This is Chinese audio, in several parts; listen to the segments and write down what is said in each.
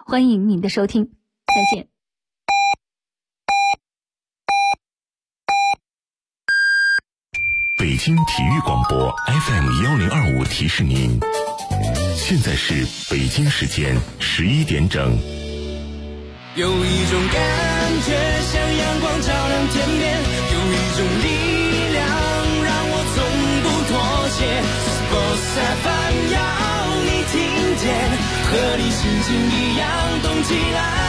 欢迎您的收听，再见。 北京体育广播 FM1025 提示您，现在是北京时间11点整。 有一种感觉像阳光照亮天边，有一种力量让我从不妥协。Sports FM 要你听见，和你心情一样动起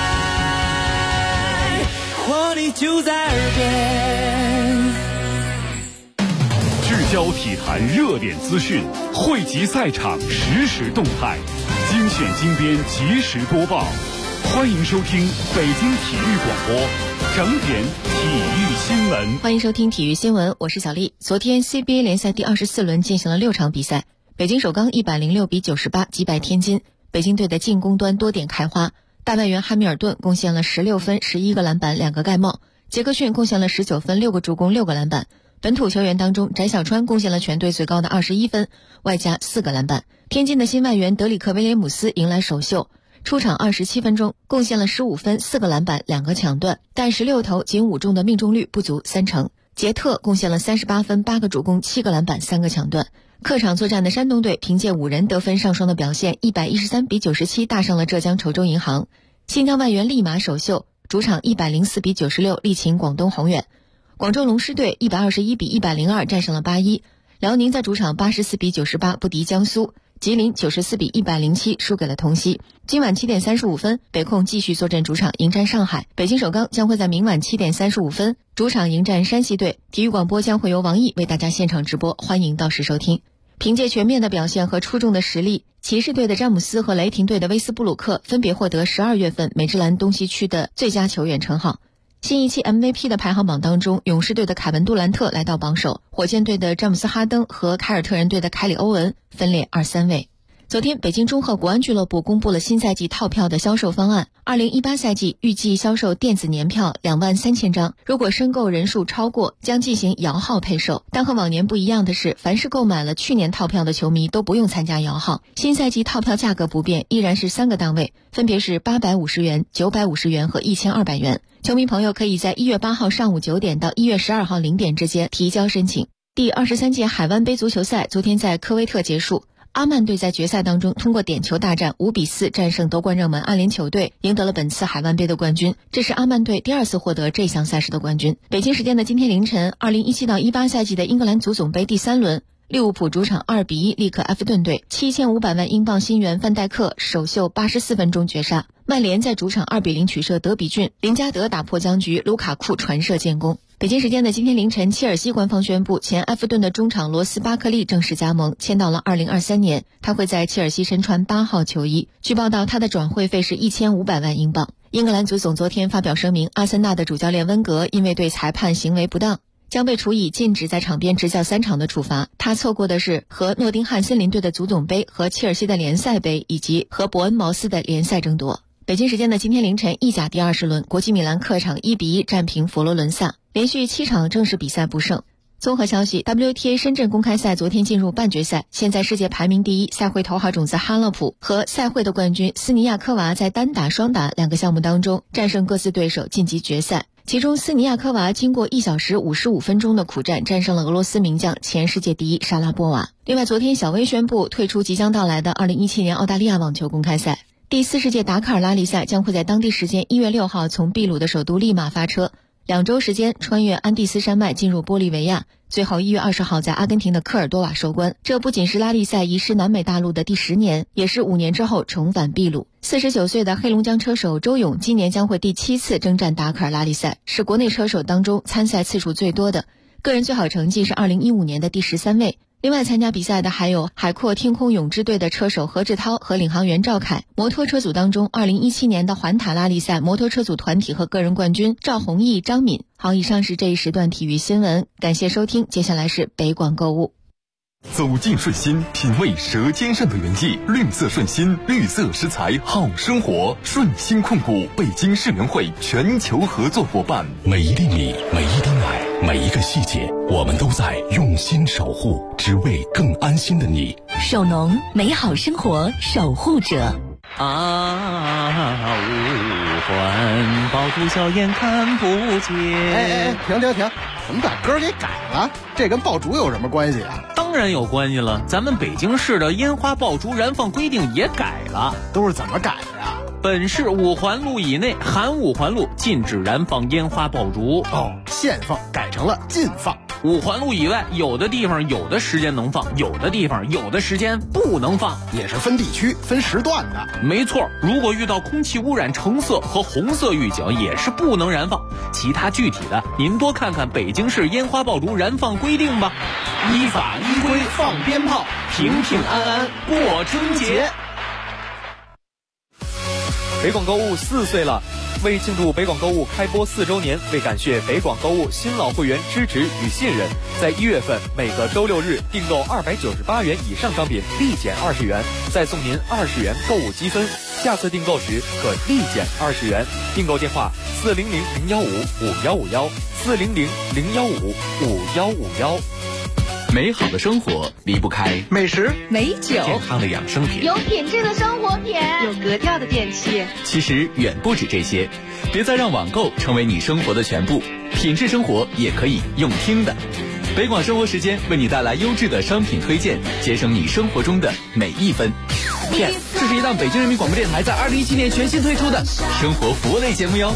来，活力就在耳边。 聚焦体坛热点资讯，汇集赛场实时动态，精选精编及时播报。欢迎收听北京体育广播整点体育新闻。 欢迎收听体育新闻，我是小丽。昨天 CBA 联赛第24轮进行了6场比赛，北京首钢106比98击败天津。北京队的进攻端多点开花，大外援汉密尔顿贡献了16分、11个篮板、2个盖帽；杰克逊贡献了19分、6个助攻、6个篮板。本土球员当中，翟小川贡献了全队最高的21分，外加4个篮板。天津的新外援德里克·威廉姆斯迎来首秀，出场27分钟，贡献了15分、4个篮板、2个抢断，但16投仅5中的命中率不足30%。杰特贡献了38分、8个助攻、7个篮板、3个抢断。客场作战的山东队凭借5人得分上双的表现，113比97大胜了浙江稠州银行。新疆外援利马首秀，主场104比96力擒广东宏远。广州龙狮队121比102战胜了81，辽宁在主场84比98不敌江苏，吉林94比107输给了同曦。今晚7点35分，北控继续坐镇主场迎战上海，北京首钢将会在明晚7点35分主场迎战山西队。体育广播将会由王毅为大家现场直播，欢迎到时收听。凭借全面的表现和出众的实力，骑士队的詹姆斯和雷霆队的威斯布鲁克分别获得12月份美职篮东西区的最佳球员称号。新一期 MVP 的排行榜当中，勇士队的凯文杜兰特来到榜首，火箭队的詹姆斯哈登和凯尔特人队的凯里欧文分列2、3位。昨天，北京中赫国安俱乐部公布了新赛季套票的销售方案。2018赛季预计销售电子年票23000张，如果申购人数超过，将进行摇号配售。但和往年不一样的是，凡是购买了去年套票的球迷都不用参加摇号。新赛季套票价格不变，依然是3个档位，分别是850元、950元和1200元。球迷朋友可以在1月8号上午9点到1月12号0点之间提交申请。第23届海湾杯足球赛昨天在科威特结束。阿曼队在决赛当中通过点球大战5比4战胜夺冠热门阿联酋队，赢得了本次海湾杯的冠军。这是阿曼队第2次获得这项赛事的冠军。北京时间的今天凌晨，2017到18赛季的英格兰足总杯第3轮，利物浦主场2比1力克埃弗顿队，7500万英镑新援范戴克首秀84分钟绝杀。曼联在主场2比0取胜德比郡，林加德打破僵局，卢卡库传射建功。北京时间的今天凌晨，切尔西官方宣布，前埃弗顿的中场罗斯巴克利正式加盟，签到了2023年，他会在切尔西身穿8号球衣。据报道，他的转会费是1500万英镑。英格兰足总昨天发表声明，阿森纳的主教练温格因为对裁判行为不当，将被处以禁止在场边执教3场的处罚。他错过的是和诺丁汉森林队的足总杯、和切尔西的联赛杯以及和伯恩茅斯的联赛争夺。北京时间的今天凌晨，意甲第20轮，国际米兰客场1比1战平佛罗伦萨，连续7场正式比赛不胜。综合消息， WTA 深圳公开赛昨天进入半决赛，现在世界排名第1、赛会头号种子哈勒普和赛会的冠军斯尼亚科娃在单打、双打2个项目当中战胜各自对手晋级决赛。其中斯尼亚科娃经过1小时55分钟的苦战，战胜了俄罗斯名将前世界第1莎拉波娃。另外，昨天小威宣布退出即将到来的2017年澳大利亚网球公开赛。第40届达喀尔拉力赛将会在当地时间1月6号从秘鲁的首都利马发车，2周时间穿越安第斯山脉进入玻利维亚，最后1月20号在阿根廷的科尔多瓦收官。这不仅是拉力赛移师南美大陆的第10年，也是5年之后重返秘鲁。49岁的黑龙江车手周勇今年将会第7次征战达喀尔拉力赛，是国内车手当中参赛次数最多的，个人最好成绩是2015年的第13位。另外参加比赛的还有海阔天空泳之队的车手何志涛和领航员赵凯，摩托车组当中2017年的环塔拉力赛摩托车组团体和个人冠军赵宏毅、张敏。好，以上是这一时段体育新闻，感谢收听，接下来是北广购物。 走进顺心，品味舌尖上的原意，绿色顺心，绿色食材好生活。顺心控股北京市联会全球合作伙伴。 每一粒米，每一滴奶，每一个细节，我们都在用心守护，只为更安心的你。 守农，美好生活守护者。 啊， 环，爆竹硝烟看不见。 停！怎么把歌给改了？这跟爆竹有什么关系啊？ 当然有关系了，咱们北京市的烟花爆竹燃放规定也改了。 都是怎么改的呀？ 本市5环路以内含5环路禁止燃放烟花爆竹。 限放改成了禁放。 5环路以外，有的地方有的时间能放，有的地方有的时间不能放， 也是分地区分时段的。 没错，如果遇到空气污染橙色和红色预警，也是不能燃放。其他具体的，您多看看北京市烟花爆竹燃放规定吧。 依法依规放鞭炮，平平安安过春节。 北广购物4岁了。 为庆祝北广购物开播4周年，为感谢北广购物新老会员支持与信任，在1月份每个周6日订购298元以上商品立减20元，再送您20元购物积分。下次订购时可立减20元。订购电话：400-015-5151，400-015-5151。 美好的生活离不开美食、 美酒、 健康的养生品， 有品质的生活品， 有格调的电器。 其实远不止这些，别再让网购成为你生活的全部，品质生活也可以用听的。北广生活时间为你带来优质的商品推荐，节省你生活中的每一分。 这是一档北京人民广播电台在2017年全新推出的生活服务类节目哟。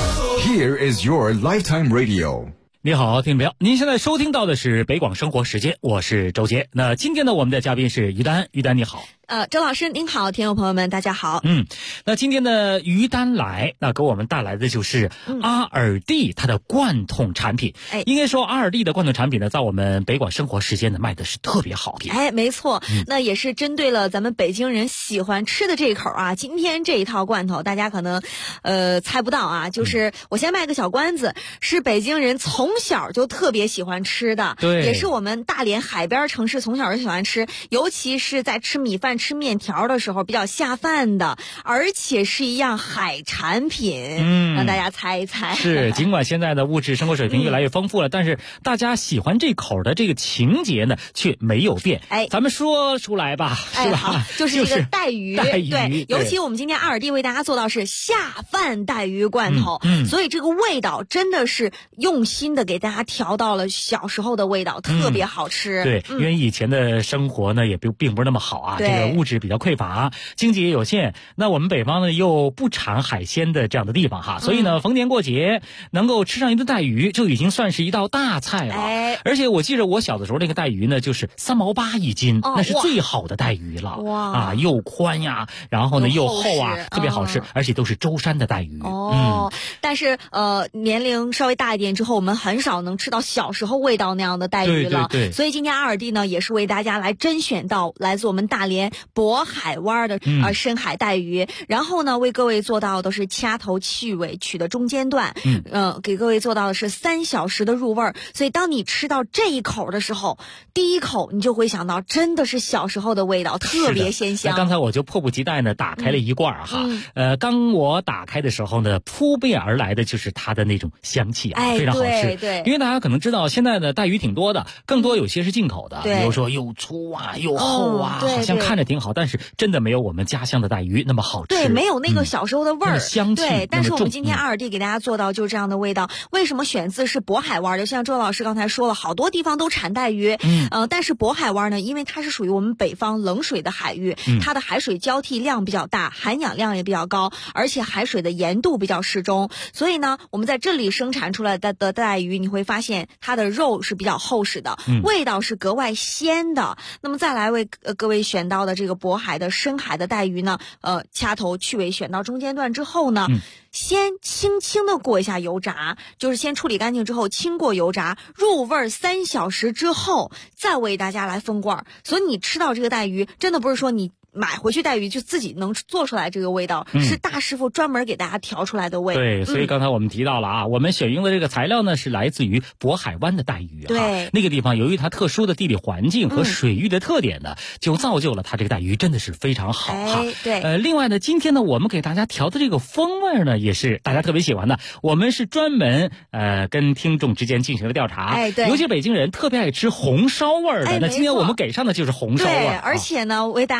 Here is your lifetime radio。 你好，听众朋友，您现在收听到的是北广生活时间，我是周杰。那今天呢，我们的嘉宾是于丹，于丹你好。 周老师您好，听众朋友们大家好。 那今天的于丹来，那给我们带来的就是阿尔蒂它的罐头产品。应该说阿尔蒂的罐头产品呢，在我们北广生活时间呢卖的是特别好的。 没错，那也是针对了咱们北京人喜欢吃的这一口啊。今天这一套罐头，大家可能猜不到啊，就是我先卖个小关子，是北京人从小就特别喜欢吃的， 对， 也是我们大连海边城市从小就喜欢吃，尤其是在吃米饭、吃面条的时候比较下饭的，而且是一样海产品。让大家猜一猜。 是，尽管现在的物质生活水平越来越丰富了，但是大家喜欢这口的这个情节呢却没有变。咱们说出来吧，是吧？ 好，就是这个带鱼。 对， 尤其我们今天阿尔蒂为大家做到是下饭带鱼罐头，所以这个味道真的是用心的给大家调到了小时候的味道，特别好吃。 对，因为以前的生活呢也并不是那么好啊，这个物质比较匮乏，经济也有限。那我们北方呢又不产海鲜的这样的地方哈，所以呢逢年过节能够吃上一顿带鱼就已经算是一道大菜了。而且我记得我小的时候那个带鱼呢就是3毛8一斤，那是最好的带鱼了。哇，又宽呀，然后呢又厚啊，特别好吃，而且都是舟山的带鱼。 但是年龄稍微大一点之后，我们很少能吃到小时候味道那样的带鱼了。 对， 所以今天阿尔蒂呢也是为大家来甄选到来自我们大连渤海湾的深海带鱼，然后呢为各位做到的是掐头去尾取的中间段，给各位做到的是3小时的入味儿。所以当你吃到这一口的时候，第一口你就会想到真的是小时候的味道，特别鲜香。 那刚才我就迫不及待呢打开了一罐哈，当我打开的时候呢，扑面而来的就是它的那种香气啊，非常好吃。 对， 因为大家可能知道现在的带鱼挺多的，更多有些是进口的，比如说又粗啊又厚啊，好像看着挺好，但是真的没有我们家乡的带鱼那么好吃。 对，没有那个小时候的味儿， 香气。 对，但是我们今天阿尔蒂给大家做到就是这样的味道。为什么选自是渤海湾的？像周老师刚才说了，好多地方都产带鱼，但是渤海湾呢，因为它是属于我们北方冷水的海域，它的海水交替量比较大，含氧量也比较高，而且海水的盐度比较适中，所以呢，我们在这里生产出来的带鱼，你会发现它的肉是比较厚实的，味道是格外鲜的。那么再来为各位选到的这个渤海的深海的带鱼呢，掐头去尾选到中间段之后呢，先轻轻的过一下油炸，就是先处理干净之后轻过油炸，入味3小时之后再为大家来封罐。所以你吃到这个带鱼，真的不是说你买回去带鱼就自己能做出来这个味道，是大师傅专门给大家调出来的味。 对，所以刚才我们提到了啊，我们选用的这个材料呢是来自于渤海湾的带鱼。 对， 那个地方由于它特殊的地理环境和水域的特点呢，就造就了它这个带鱼真的是非常好哈。 对， 另外呢，今天呢我们给大家调的这个风味呢也是大家特别喜欢的。我们是专门跟听众之间进行了调查， 对， 尤其北京人特别爱吃红烧味的。那今天我们给上的就是红烧味。 对，而且呢为大家带来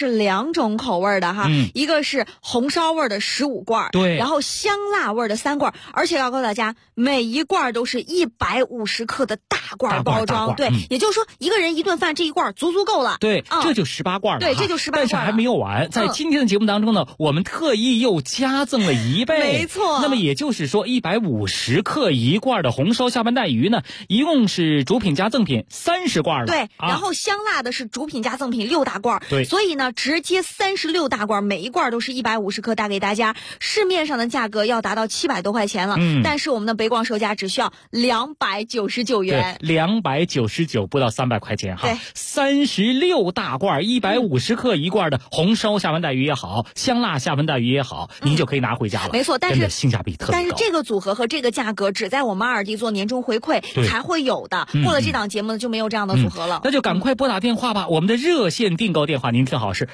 是2种口味的哈，一个是红烧味的15罐， 对， 然后香辣味的3罐，而且要告诉大家，每一罐都是150克的大罐包装，对，也就是说一个人一顿饭这一罐足够了， 对，这就18罐了， 对，这就18罐了。 但是还没有完，在今天的节目当中呢，我们特意又加赠了1倍， 没错。 那么也就是说150克1罐的红烧下饭带鱼呢，一共是主品加赠品30罐了， 对，然后香辣的是主品加赠品6大罐， 对， 所以呢，直接36大罐，每一罐都是150克，带给大家。市面上的价格要达到700多块钱了，但是我们的北广售价只需要299元， 对，299不到300块钱哈。 对 ，36大罐150克1罐的红烧下饭带鱼也好，香辣下饭带鱼也好，您就可以拿回家了。 没错，但是性价比特别高。 但是这个组合和这个价格只在我们2D做年终回馈才会有的，过了这档节目就没有这样的组合了。 那就赶快拨打电话吧，我们的热线订购电话您听好是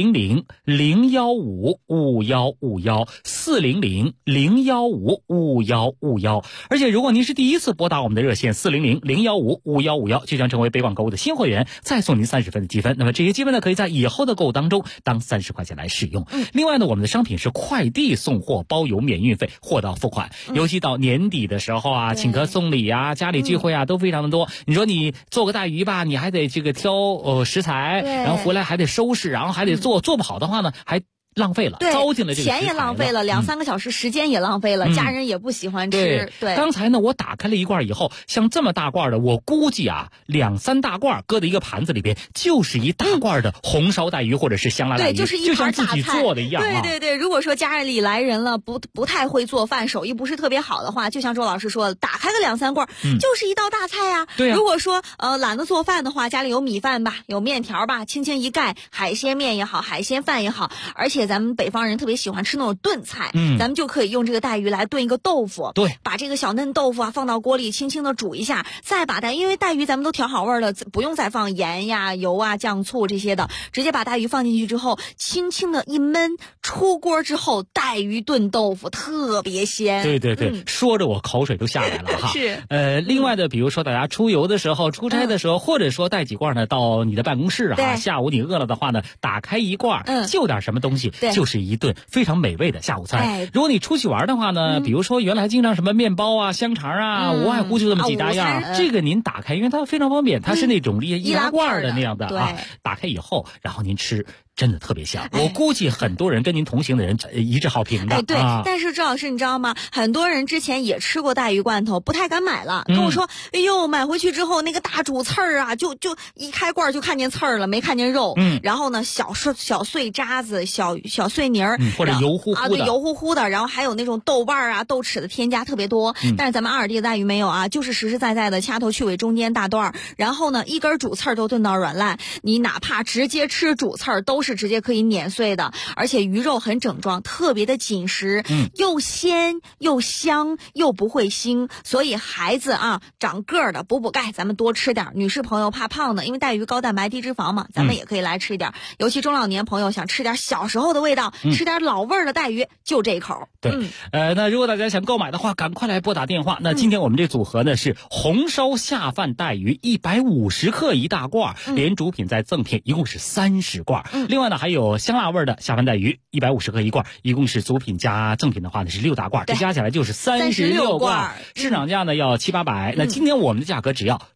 400-015-5151，400-015-5151。而且如果您是第一次拨打我们的热线400-015-5151，就将成为北广购物的新会员，再送您30分的积分。那么这些积分呢，可以在以后的购物当中当30块钱来使用。另外呢，我们的商品是快递送货，包邮免运费，货到付款。尤其到年底的时候啊，请客送礼啊，家里聚会啊，都非常的多。你说你做个带鱼吧，你还得这个挑食材，然后回来还得收拾，然后还得做不好的话呢，还浪费了，糟践了这个钱也浪费了，2-3个小时时间也浪费了，家人也不喜欢吃。对， 刚才呢我打开了一罐以后，像这么大罐的，我估计啊2-3大罐搁在一个盘子里边，就是一大罐的红烧带鱼或者是香辣带鱼， 对，就是一盘大菜， 就像自己做的一样啊。 对，如果说家里来人了，不太会做饭，手艺不是特别好的话，就像周老师说的，打开个2-3罐，就是一道大菜呀。 对啊。 如果说懒得做饭的话，家里有米饭吧，有面条吧，轻轻一盖，海鲜面也好，海鲜饭也好，而且咱们北方人特别喜欢吃那种炖菜，咱们就可以用这个带鱼来炖一个豆腐。 对， 把这个小嫩豆腐啊放到锅里，轻轻的煮一下，再把因为带鱼咱们都调好味了，不用再放盐呀、油啊、酱醋这些的，直接把带鱼放进去之后，轻轻的一焖，出锅之后，带鱼炖豆腐特别鲜。 对，说着我口水都下来了哈。 是。 另外的，比如说大家出游的时候、出差的时候，或者说带几罐呢到你的办公室啊，下午你饿了的话呢，打开一罐，就点什么东西，就是一顿非常美味的下午餐。如果你出去玩的话呢，比如说原来经常什么面包啊、香肠啊，无外乎就这么几大样，这个您打开，因为它非常方便，它是那种易拉罐的那样的啊，打开以后，然后您吃。真的特别香，我估计很多人跟您同行的人一致好评的。 对，但是周老师你知道吗？很多人之前也吃过带鱼罐头，不太敢买了，跟我说，哎呦，买回去之后那个大煮刺儿啊，就一开罐就看见刺儿了，没看见肉。然后呢，小碎渣子、小碎泥儿， 或者油乎乎的对，油乎乎的。然后还有那种豆瓣啊、豆豉的添加特别多。但是咱们2D的带鱼没有啊，就是实实在在的掐头去尾，中间大段儿，然后呢，一根主刺儿都炖到软烂。你哪怕直接吃主刺儿，都是直接可以碾碎的，而且鱼肉很整装，特别的紧实，又鲜又香又不会腥，所以孩子啊长个儿的补钙，咱们多吃点。女士朋友怕胖的，因为带鱼高蛋白低脂肪嘛，咱们也可以来吃一点。尤其中老年朋友想吃点小时候的味道，吃点老味儿的带鱼，就这一口。 对，那如果大家想购买的话，赶快来拨打电话。那今天我们这组合呢是红烧下饭带鱼150克一大罐，连主品再赠品，一共是30罐。另外呢还有香辣味的下饭带鱼150克一罐，一共是主品加赠品的话呢是6大罐，这加起来就是36罐。市场价呢要700-800，那今天我们的价格只要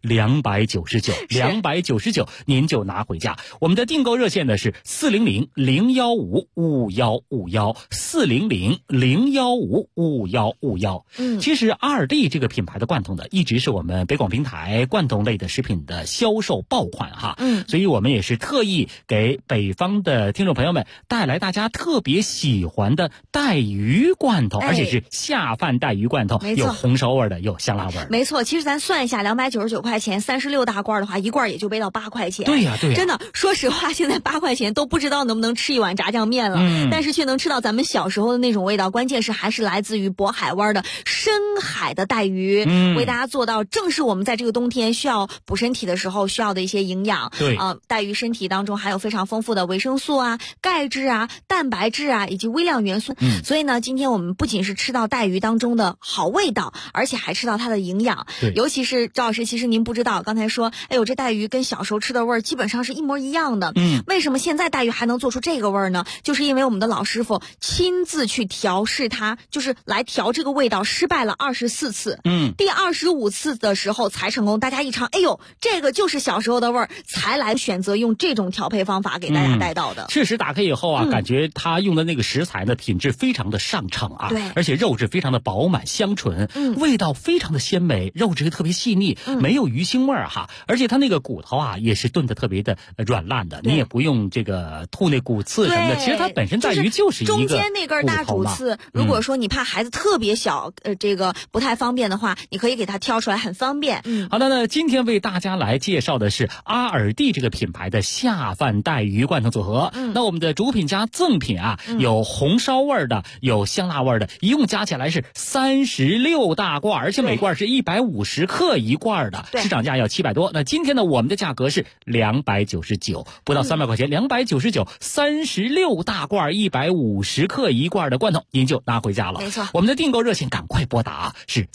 299，您就拿回家。我们的订购热线呢是400-015-5151，400-015-5151。其实2D这个品牌的罐头呢，一直是我们北广平台罐头类的食品的销售爆款哈。所以我们也是特意给北方的听众朋友们带来大家特别喜欢的带鱼罐头，而且是下饭带鱼罐头，有红烧味的，有香辣味的。 没错，其实咱算一下，299块钱，36大罐的话，一罐也就背到8块钱。 对呀， 真的，说实话，现在8块钱都不知道能不能吃一碗炸酱面了，但是却能吃到咱们小时候的那种味道。关键是还是来自于渤海湾的深海的带鱼，为大家做到正是我们在这个冬天需要补身体的时候需要的一些营养。 对带鱼身体当中含有非常丰富的维维生素啊、钙质啊、蛋白质啊以及微量元素。所以呢，今天我们不仅是吃到带鱼当中的好味道，而且还吃到它的营养。尤其是赵老师，其实您不知道，刚才说，哎呦，这带鱼跟小时候吃的味儿基本上是一模一样的。为什么现在带鱼还能做出这个味儿呢？就是因为我们的老师傅亲自去调试它，就是来调这个味道，失败了24次。第25次的时候才成功。大家一尝，哎呦，这个就是小时候的味儿，才来选择用这种调配方法给大家带到的。 确实打开以后啊，感觉他用的那个食材呢，品质非常的上乘啊， 对， 而且肉质非常的饱满香醇，味道非常的鲜美，肉质特别细腻，没有鱼腥味儿哈，而且它那个骨头啊也是炖的特别的软烂的，你也不用这个吐那骨刺什么的，其实它本身带鱼就是一个中间那根大主刺，如果说你怕孩子特别小，这个不太方便的话，你可以给它挑出来，很方便。 好的呢，今天为大家来介绍的是阿尔蒂这个品牌的下饭带鱼罐头组合。那我们的主品加赠品啊，有红烧味的，有香辣味的，一共加起来是36大罐，而且每罐是150克一罐的，市场价要700多。那今天呢，我们的价格是299，不到300块钱，299 36大罐150克一罐的罐头，您就拿回家了。 没错， 我们的订购热线赶快拨打啊，是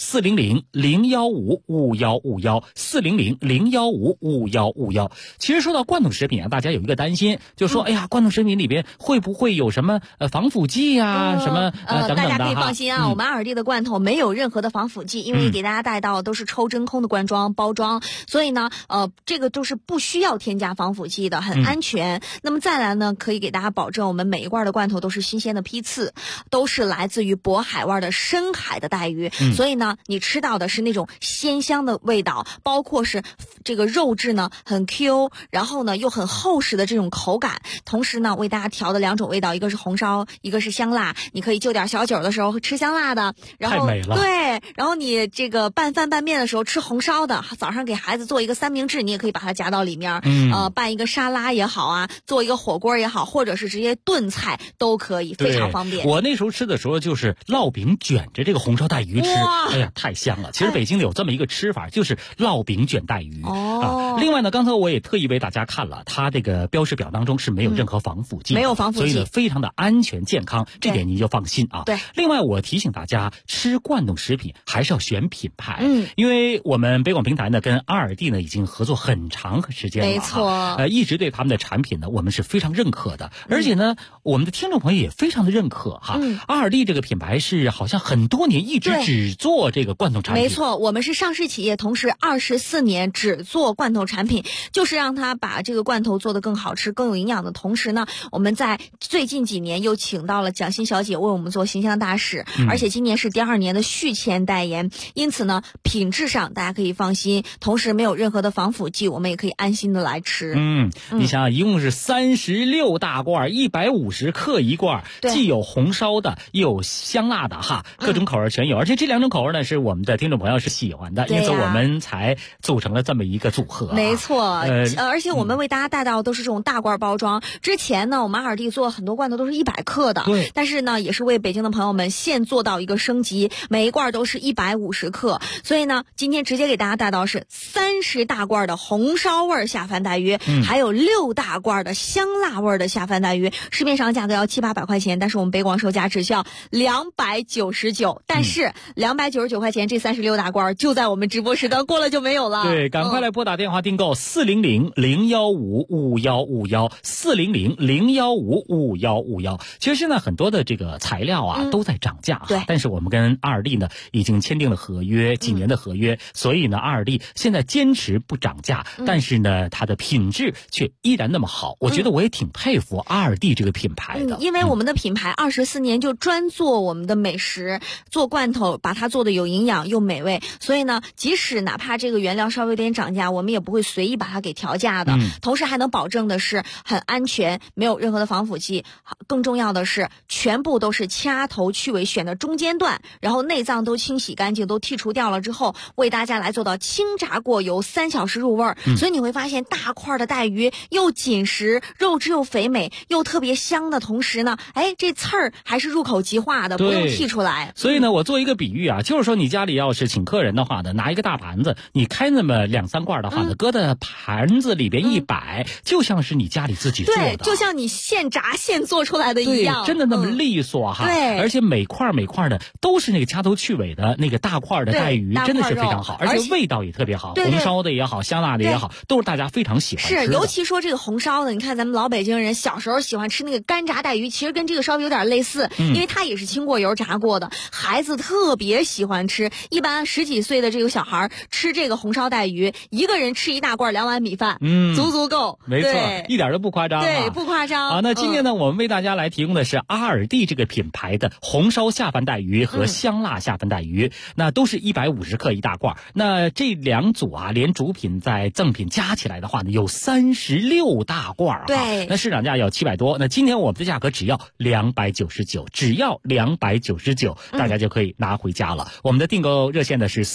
400-015-5151，400-015-5151。其实说到罐头食品啊，大家有一个担心，就说哎呀，罐头食品里边会不会有什么防腐剂啊，什么等等的。 大家可以放心啊，我们阿尔蒂的罐头没有任何的防腐剂，因为给大家带到都是抽真空的罐装包装，所以呢，这个都是不需要添加防腐剂的，很安全。那么再来呢，可以给大家保证，我们每一罐的罐头都是新鲜的批次，都是来自于渤海湾的深海的带鱼，所以呢，你吃到的是那种鲜香的味道，包括是这个肉质呢很 Q， 然后呢又很厚实的这种口感。同时呢，为大家调的2种味道，一个是红烧，一个是香辣。你可以就点小酒的时候吃香辣的，然后太美了。 对，然后你这个拌饭拌面的时候吃红烧的，早上给孩子做一个三明治，你也可以把它夹到里面，拌一个沙拉也好啊，做一个火锅也好，或者是直接炖菜都可以，非常方便。 我那时候吃的时候就是烙饼卷着这个红烧带鱼吃，哎呀，太香了。其实北京有这么一个吃法，就是烙饼卷带鱼。另外呢，刚才我也特意为大家看了，它这个标识表当中是没有任何防腐剂， 没有防腐剂， 所以呢非常的安全健康，这点您就放心啊。 对。 另外我提醒大家，吃罐头食品还是要选品牌，因为我们北广平台呢跟阿尔蒂呢已经合作很长时间了， 没错， 一直对他们的产品呢我们是非常认可的，而且呢我们的听众朋友也非常的认可哈。阿尔蒂这个品牌是好像很多年一直只做这个罐头产品。 没错，我们是上市企业，同时24年只做罐头产品，就是让它把这个罐头做得更好吃、更有营养的同时呢，我们在最近几年又请到了蒋欣小姐为我们做形象大使，而且今年是第2年的续签代言，因此呢，品质上大家可以放心，同时没有任何的防腐剂，我们也可以安心的来吃。 你想想，一共是36大罐，150克一罐，既有红烧的，又有香辣的哈，各种口味全有，而且这2种口味呢是我们的听众朋友是喜欢的，因此我们才组成了这么一个组合。 没错，而且我们为大家带到都是这种大罐包装。之前呢，我们阿尔蒂做很多罐头都是100克的， 对， 但是呢，也是为北京的朋友们现做到一个升级，每一罐都是150克，所以呢，今天直接给大家带到是30大罐的红烧味下饭带鱼，还有6大罐的香辣味的下饭带鱼，市面上价格要700-800块钱，但是我们北广售价只需要299，但是299块钱这36大罐就在我们直播时段过了就没有了。 对，赶快来拨打电话订购400-015-5151，400-015-5151。其实现在很多的这个材料啊都在涨价， 对， 但是我们跟阿尔蒂呢已经签订了合约，几年的合约，所以呢阿尔蒂现在坚持不涨价，但是呢它的品质却依然那么好，我觉得我也挺佩服阿尔蒂这个品牌的， 因为我们的品牌24年就专做我们的美食，做罐头，把它做的有营养又美味，所以呢，即使哪怕这个原料稍微有点涨价，我们也不会随意把它给调价的，同时还能保证的是很安全，没有任何的防腐剂，更重要的是全部都是掐头去尾选的中间段，然后内脏都清洗干净，都剔除掉了之后，为大家来做到清炸过油3小时入味儿，所以你会发现大块的带鱼又紧实，肉质又肥美，又特别香的同时呢，这刺儿还是入口即化的，不用剔出来。 所以呢，我做一个比喻啊，就是说你家里要是请客人的话呢，拿一个大盘子，你开那么2-3罐的话呢，搁在盘子里边一摆，就像是你家里自自己做的， 对，就像你现炸现做出来的一样， 真的那么利索哈。 对， 而且每块的都是那个掐头去尾的那个大块的带鱼，真的是非常好，而且味道也特别好，红烧的也好，香辣的也好，都是大家非常喜欢吃的。 是，尤其说这个红烧的，你看咱们老北京人小时候喜欢吃那个干炸带鱼，其实跟这个稍微有点类似，因为它也是清过油炸过的，孩子特别喜欢吃。一般10几岁的这个小孩吃这个红烧带鱼，一个人吃一大罐2碗米饭，足足够。 没错，一点都不夸张。 对，不夸张。 好，那今天呢，我们为大家来提供的是阿尔蒂这个品牌的红烧下饭带鱼和香辣下饭带鱼，那都是150克一大罐。那这2组啊，连主品在赠品加起来的话呢，有36大罐啊。 对， 那市场价要700多，那今天我们的价格只要299，只要299，大家就可以拿回家了。我们的订购热线呢是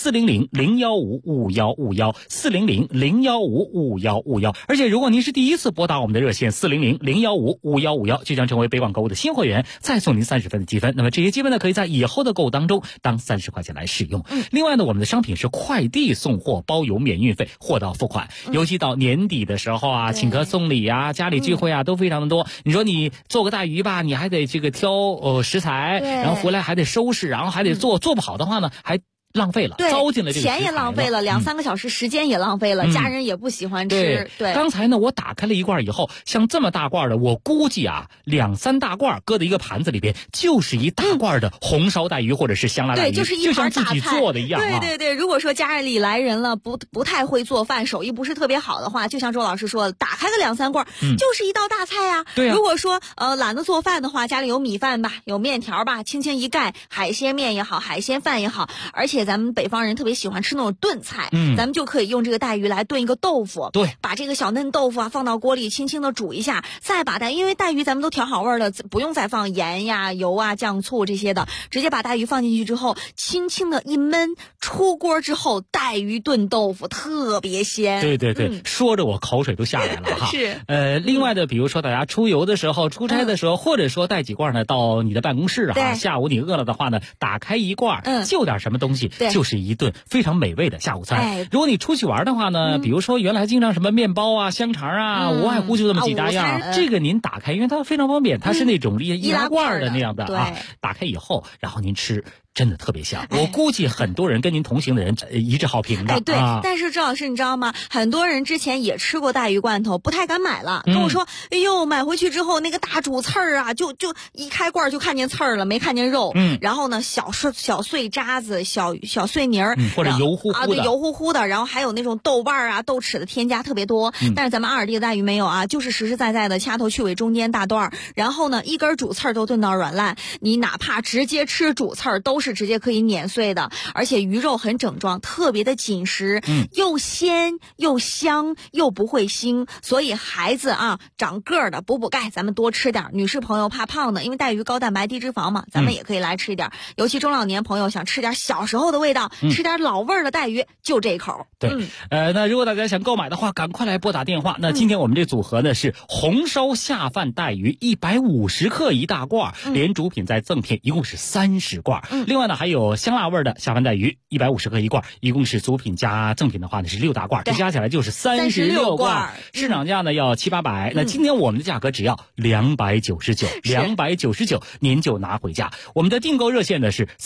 400-015-5151，400-015-5151。而且如果您是第一次拨打我们的热线400-015-5151，就将成为北广购物的新会员，再送您30分的积分。那么这些积分呢，可以在以后的购物当中当30块钱来使用。另外呢，我们的商品是快递送货，包邮免运费，货到付款。尤其到年底的时候啊，请客送礼啊，家里聚会啊，都非常的多。你说你做个大鱼吧，你还得这个挑食材，然后回来还得收拾，然后还得做不好的话呢，还浪费了，糟践了这个钱也浪费了，2-3个小时时间也浪费了，家人也不喜欢吃。对， 刚才呢我打开了一罐以后，像这么大罐的，我估计啊2-3大罐搁在一个盘子里边，就是一大罐的红烧带鱼或者是香辣带鱼， 对，就是一盘就像自己做的一样啊。 对，如果说家里来人了，不太会做饭，手艺不是特别好的话，就像周老师说的，打开个2-3罐，就是一道大菜呀。 对啊。 如果说懒得做饭的话，家里有米饭吧，有面条吧，轻轻一盖，海鲜面也好，海鲜饭也好，而且咱们北方人特别喜欢吃那种炖菜，咱们就可以用这个带鱼来炖一个豆腐。 对， 把这个小嫩豆腐啊放到锅里轻轻的煮一下，再把因为带鱼咱们都调好味了，不用再放盐呀、油啊、酱醋这些的，直接把带鱼放进去之后，轻轻的一焖，出锅之后带鱼炖豆腐特别鲜。 对，说着我口水都下来了哈。 是。 另外的，比如说大家出游的时候、出差的时候，或者说带几罐呢到你的办公室啊，下午你饿了的话呢，打开一罐，就点什么东西，就是一顿非常美味的下午餐。如果你出去玩的话呢，比如说原来经常什么面包啊、香肠啊，无外乎就这么几大样，这个您打开，因为它非常方便，它是那种易拉罐的那样的啊，打开以后，然后您吃。真的特别香，我估计很多人跟您同行的人一致好评的。 对，但是周老师你知道吗？很多人之前也吃过带鱼罐头，不太敢买了，跟我说：“哎呦，买回去之后那个大主刺儿啊，就一开罐就看见刺儿了，没看见肉。然后呢，小碎渣子、小碎泥儿， 或者油乎乎的啊，对，油乎乎的。然后还有那种豆瓣啊、豆豉的添加特别多。但是咱们阿尔蒂的带鱼没有啊，就是实实在在的掐头去尾中间大段儿，然后呢，一根主刺儿都炖到软烂。你哪怕直接吃主刺儿，都是直接可以碾碎的，而且鱼肉很整装，特别的紧实，又鲜又香又不会腥，所以孩子啊长个儿的补钙，咱们多吃点。女士朋友怕胖的，因为带鱼高蛋白低脂肪嘛，咱们也可以来吃一点。尤其中老年朋友想吃点小时候的味道，吃点老味儿的带鱼，就这口。 对，那如果大家想购买的话，赶快来拨打电话。那今天我们这组合呢是红烧下饭带鱼150克一大罐，连主品在赠品一共是30罐。另外呢还有香辣味的下饭带鱼150克一罐，一共是主品加赠品的话呢是6大罐，这加起来就是36罐。市场价呢要700-800，那今天我们的价格只要299，您就拿回家。我们的订购热线呢是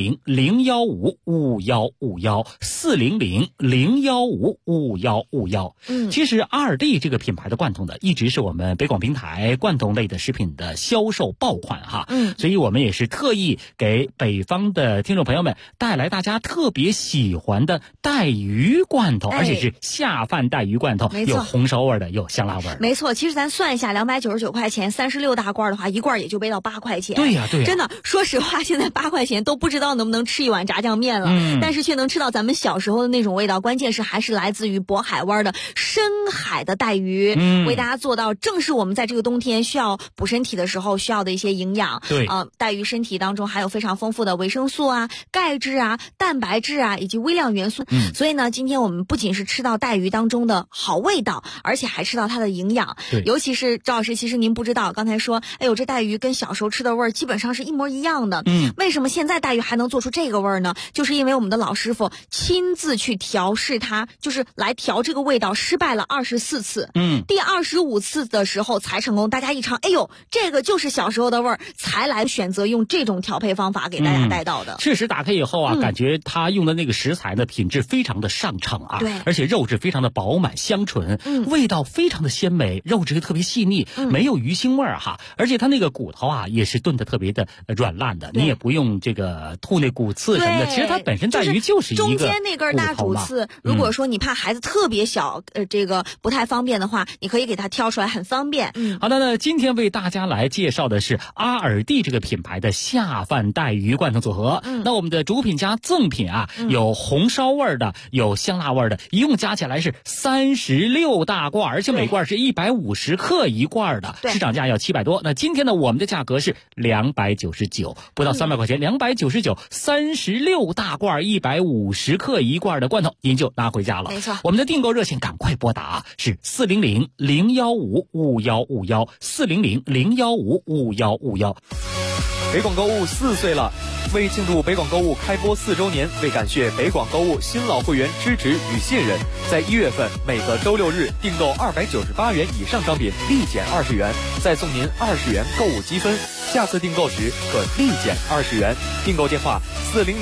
400-015-5151，400-015-5151。其实阿尔蒂这个品牌的罐头呢，一直是我们北广平台罐头类的食品的销售爆款哈。所以我们也是特意给北方的听众朋友们带来大家特别喜欢的带鱼罐头，而且是下饭带鱼罐头，有红烧味的，有香辣味的。 没错，其实咱算一下，299块钱，36大罐的话，一罐也就背到8块钱。 对呀， 真的，说实话，现在8块钱都不知道能不能吃一碗炸酱面了，但是却能吃到咱们小时候的那种味道。关键是还是来自于渤海湾的深海的带鱼，为大家做到正是我们在这个冬天需要补身体的时候需要的一些营养。 对带鱼身体当中含有非常丰富的维生素啊、钙质啊、蛋白质啊以及微量元素。所以呢，今天我们不仅是吃到带鱼当中的好味道，而且还吃到它的营养。尤其是赵老师，其实您不知道，刚才说，哎呦，这带鱼跟小时候吃的味儿基本上是一模一样的。为什么现在带鱼还能做出这个味儿呢？就是因为我们的老师傅亲自去调试它，就是来调这个味道，失败了24次。第25次的时候才成功。大家一尝，哎呦，这个就是小时候的味儿，才来选择用这种调配方法给大家带到的。 确实打开以后啊，感觉他用的那个食材呢，品质非常的上乘啊， 对， 而且肉质非常的饱满香醇，味道非常的鲜美，肉质特别细腻，没有鱼腥味儿哈。而且它那个骨头啊，也是炖的特别的软烂的，你也不用这个吐那骨刺什么的。其实它本身带鱼就是一个中间那根大主刺，如果说你怕孩子特别小，这个不太方便的话，你可以给它挑出来，很方便。 好的，那今天为大家来介绍的是阿尔蒂这个品牌的下饭带鱼罐头组合。那我们的主品加赠品啊，有红烧味的，有香辣味的，一共加起来是36大罐，而且每罐是150克一罐的，市场价要700多。那今天呢，我们的价格是299，不到300块钱，299 36大罐150克一罐的罐头，您就拿回家了。 没错， 我们的订购热线赶快拨打是400-015-5151，400-015-5151。 北广购物4岁了，为庆祝北广购物开播4周年，为感谢北广购物新老会员支持与信任，在1月份每个周6日订购298元以上商品立减20元，再送您20元购物积分，下次订购时可立减20元。订购电话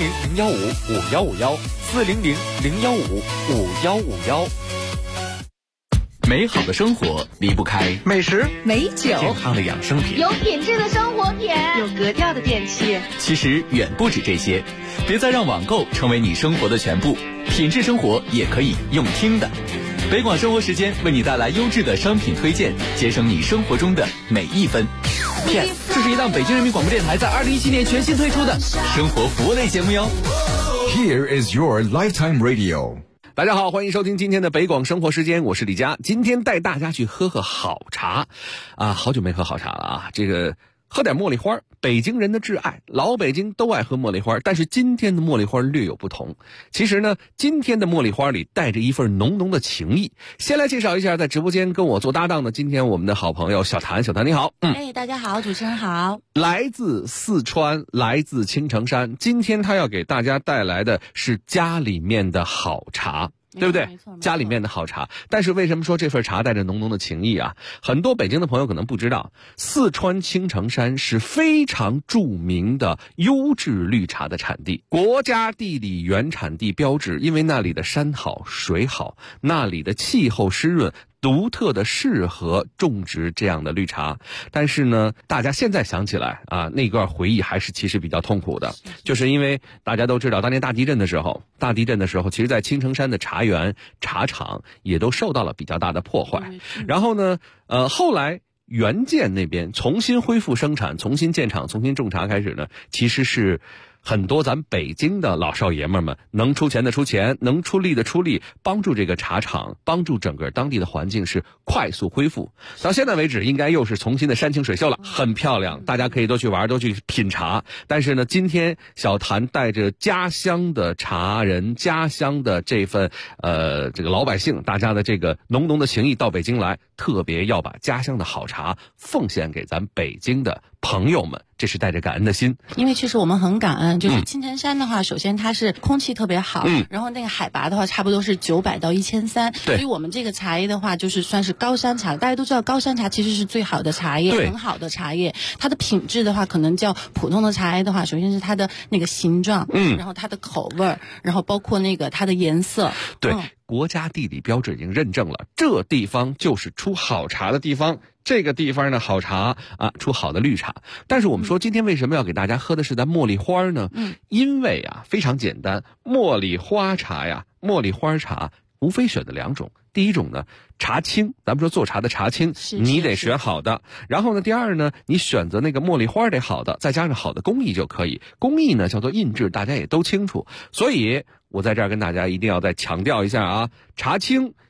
400-015-5151，400-015-5151。 美好的生活离不开美食、 美酒、 健康的养生品、 有品质的生活品、 有格调的电器。 其实远不止这些，别再让网购成为你生活的全部，品质生活也可以用听的。北广生活时间为你带来优质的商品推荐，节省你生活中的每一分。 这是一档北京人民广播电台在2017年全新推出的生活服务类节目哟。 Here is your lifetime radio。 大家好，欢迎收听今天的北广生活时间，我是李佳。今天带大家去喝好茶啊，好久没喝好茶了啊，这个喝点茉莉花，北京人的挚爱，老北京都爱喝茉莉花，但是今天的茉莉花略有不同。其实呢，今天的茉莉花里带着一份浓浓的情谊。先来介绍一下在直播间跟我做搭档的今天我们的好朋友小谭。小谭你好。 大家好，主持人好。 来自四川，来自青城山，今天他要给大家带来的是家里面的好茶，对不对？家里面的好茶。但是为什么说这份茶带着浓浓的情谊啊？很多北京的朋友可能不知道，四川青城山是非常著名的优质绿茶的产地，国家地理原产地标志，因为那里的山好水好，那里的气候湿润，独特的适合种植这样的绿茶。但是呢，大家现在想起来啊，那段回忆还是其实比较痛苦的，就是因为大家都知道当年大地震的时候，其实在青城山的茶园茶厂也都受到了比较大的破坏。然后呢后来原建那边重新恢复生产，重新建厂，重新种茶开始呢，其实是很多咱北京的老少爷们能出钱的出钱，能出力的出力，帮助这个茶厂，帮助整个当地的环境是快速恢复。到现在为止应该又是重新的山清水秀了，很漂亮，大家可以都去玩，都去品茶。但是呢，今天小谭带着家乡的茶人，家乡的这份这个老百姓，大家的这个浓浓的情谊到北京来，特别要把家乡的好茶奉献给咱北京的朋友们，这是带着感恩的心。 因为确实我们很感恩，就是青城山的话，首先它是空气特别好，然后那个海拔的话差不多是900到1300，所以我们这个茶叶的话就是算是高山茶。大家都知道高山茶其实是最好的茶叶，很好的茶叶。它的品质的话可能较普通的茶叶的话，首先是它的那个形状，然后它的口味，然后包括那个它的颜色。 对，国家地理标志已经认证了，这地方就是出好茶的地方。这个地方呢，好茶啊，出好的绿茶。但是我们说今天为什么要给大家喝的是咱茉莉花呢？因为啊，非常简单，茉莉花茶呀，茉莉花茶无非选的2种。第一种呢，茶青，咱们说做茶的茶青，你得选好的。然后呢，第二呢，你选择那个茉莉花得好的，再加上好的工艺就可以。工艺呢叫做印制，大家也都清楚。所以我在这儿跟大家一定要再强调一下啊，茶青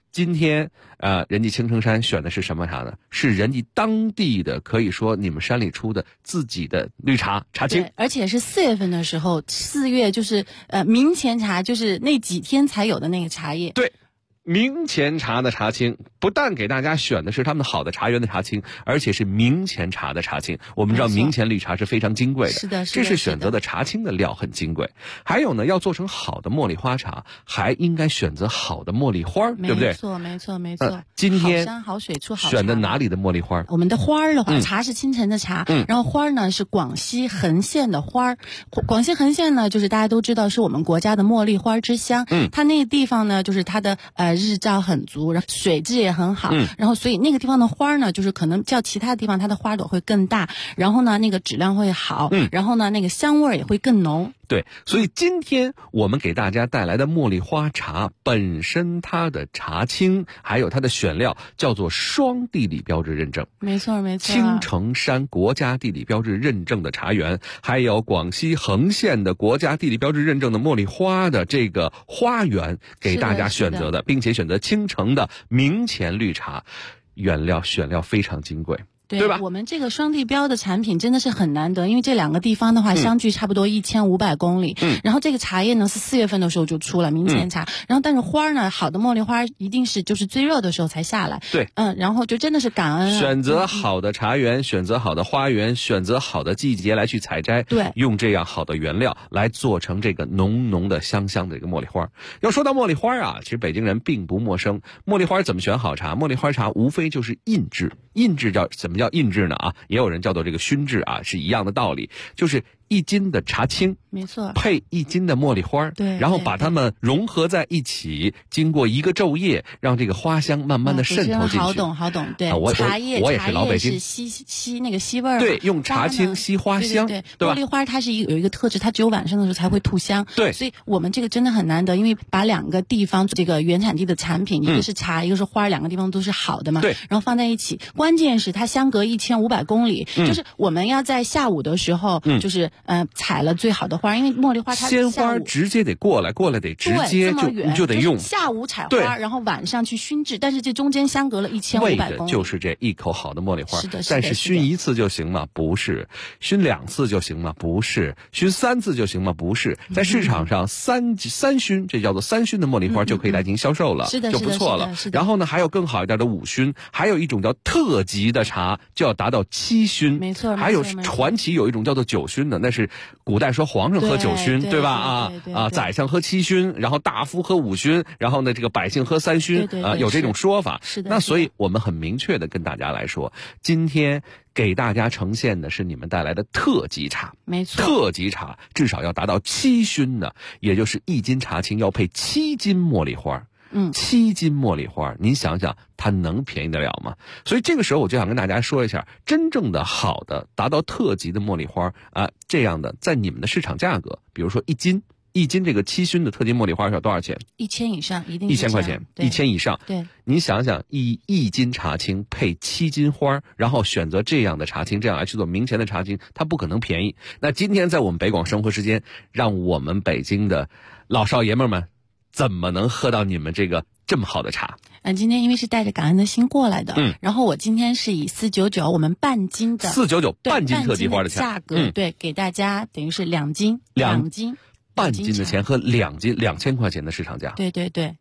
今天人家青城山选的是什么茶呢？是人家当地的，可以说你们山里出的自己的绿茶茶青， 而且是4月份的时候，4月就是明前茶，就是那几天才有的那个茶叶。 对。明前茶的茶青，不但给大家选的是他们好的茶园的茶青，而且是明前茶的茶青。我们知道明前绿茶是非常金贵的， 是的， 这是选择的茶青的料很金贵。还有呢，要做成好的茉莉花茶，还应该选择好的茉莉花，对不对？ 没错。 今天好山好水出好茶， 选的哪里的茉莉花？ 我们的花儿的话，茶是青城的茶，然后花儿呢是广西横县的花儿。广西横县呢，就是大家都知道是我们国家的茉莉花之乡。它那个地方呢，就是它的日照很足，然后水质也很好，然后所以那个地方的花呢，就是可能较其他地方它的花朵会更大，然后呢那个质量会好，然后呢那个香味也会更浓。 对，所以今天我们给大家带来的茉莉花茶本身它的茶青还有它的选料叫做双地理标志认证， 没错。 青城山国家地理标志认证的茶园，还有广西横县的国家地理标志认证的茉莉花的这个花园给大家选择的，并且选择青城的明前绿茶，原料选料非常金贵。对吧？ 我们这个双地标的产品真的是很难得，因为这两个地方的话相距差不多1500公里。然后这个茶叶呢是4月份的时候就出了明前茶，然后但是花呢，好的茉莉花一定是就是最热的时候才下来。 对， 然后就真的是感恩选择好的茶园，选择好的花园，选择好的季节来去采摘， 对， 用这样好的原料来做成这个浓浓的香香的这个茉莉花。要说到茉莉花啊，其实北京人并不陌生。茉莉花怎么选好茶？茉莉花茶无非就是印制，印制叫怎么叫印制呢？也有人叫做这个熏制啊，是一样的道理，就是1斤的茶青， 没错， 配1斤的茉莉花， 对， 然后把它们融合在一起，经过一个昼夜，让这个花香慢慢的渗透进去。 好懂，对， 茶叶我也是老北京， 吸那个吸味儿， 对，用茶青吸花香， 对， 吧？ 茉莉花它是有一个特质，它只有晚上的时候才会吐香， 对， 所以我们这个真的很难得，因为把2个地方这个原产地的产品，一个是茶，一个是花，2个地方都是好的嘛， 对， 然后放在一起，关键是它相隔1500公里，就是我们要在下午的时候，就是采了最好的花，因为茉莉花它鲜花直接得过来得直接就得用， 下午采花，然后晚上去熏制，但是这中间相隔了1500公里， 为的就是这一口好的茉莉花。 是的， 但是熏1次就行吗？不是。熏2次就行吗？不是。熏3次就行吗？不是。在市场上三熏，这叫做3熏的茉莉花就可以来进行销售了， 是的， 就不错了。然后呢，还有更好一点的5熏，还有一种叫特级的茶就要达到7熏， 没错。 还有传奇有一种叫做9熏的，那是古代说皇上喝9熏，对吧？宰相喝7熏，然后大夫喝5熏，然后呢这个百姓喝3熏，有这种说法。 是的。 那所以我们很明确的跟大家来说，今天给大家呈现的是你们带来的特级茶， 没错， 特级茶至少要达到7熏的，也就是1斤茶青要配7斤茉莉花。7斤茉莉花，您想想它能便宜得了吗？所以这个时候我就想跟大家说一下，真正的好的达到特级的茉莉花这样的在你们的市场价格，比如说1斤这个7熏的特级茉莉花要多少钱 ？1000以上，一定 1000块钱，1000以上。 对， 您想想，一斤茶青配7斤花，然后选择这样的茶青，这样来去做明前的茶青，它不可能便宜。那今天在我们北广生活时间，让我们北京的老少爷们们怎么能喝到你们这个这么好的茶？ 今天因为是带着感恩的心过来的，然后我今天是以499我们半斤的 499半斤特级花的价格，对，给大家等于是2斤， 半斤的钱和2斤2000块钱的市场价， 对，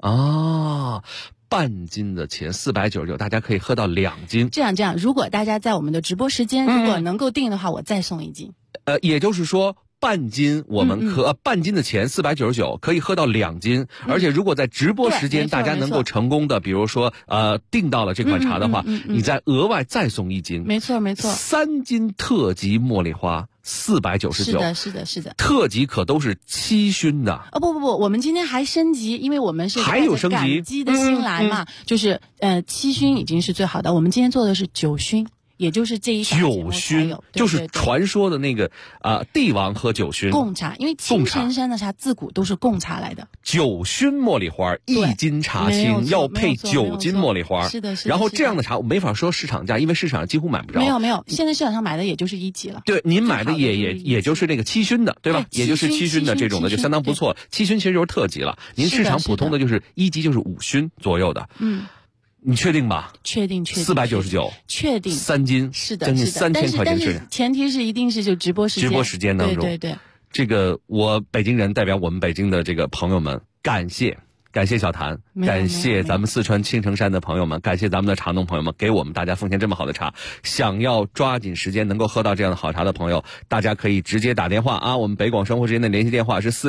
半斤的钱499，大家可以喝到2斤。 这样，如果大家在我们的直播时间，如果能够定的话，我再送1斤。 也就是说。半斤我们半斤的钱499可以喝到2斤，而且如果在直播时间大家能够成功的，比如说订到了这款茶的话，你再额外再送1斤， 没错 ，3斤特级茉莉花499， 是的， 特级可都是7熏的。 不，我们今天还升级，因为我们是还有升级， 感激的心来嘛，就是7熏已经是最好的，我们今天做的是9熏。 也就是这一档节目才有， 就是传说的那个帝王喝酒熏贡茶，因为青城山的茶自古都是贡茶来的。 酒熏茉莉花，1斤茶青要配9斤茉莉花， 是的，是的。 然后这样的茶我没法说市场价，因为市场上几乎买不着。 没有，现在市场上买的也就是1级了。 对，您买的也就是那个七熏的，对吧？也就是七熏的这种的就相当不错。七熏其实就是特级了，您市场普通的就是1级就是5熏左右的。你确定吧？ 确定。 499， 确定。 3斤， 是的， 将近3000块钱但是前提是一定是就直播时间当中。 对。 这个我北京人代表我们北京的这个朋友们，感谢小谭，感谢咱们四川青城山的朋友们，感谢咱们的茶农朋友们，给我们大家奉献这么好的茶。想要抓紧时间能够喝到这样的好茶的朋友，大家可以直接打电话啊！我们北广生活之间的联系电话是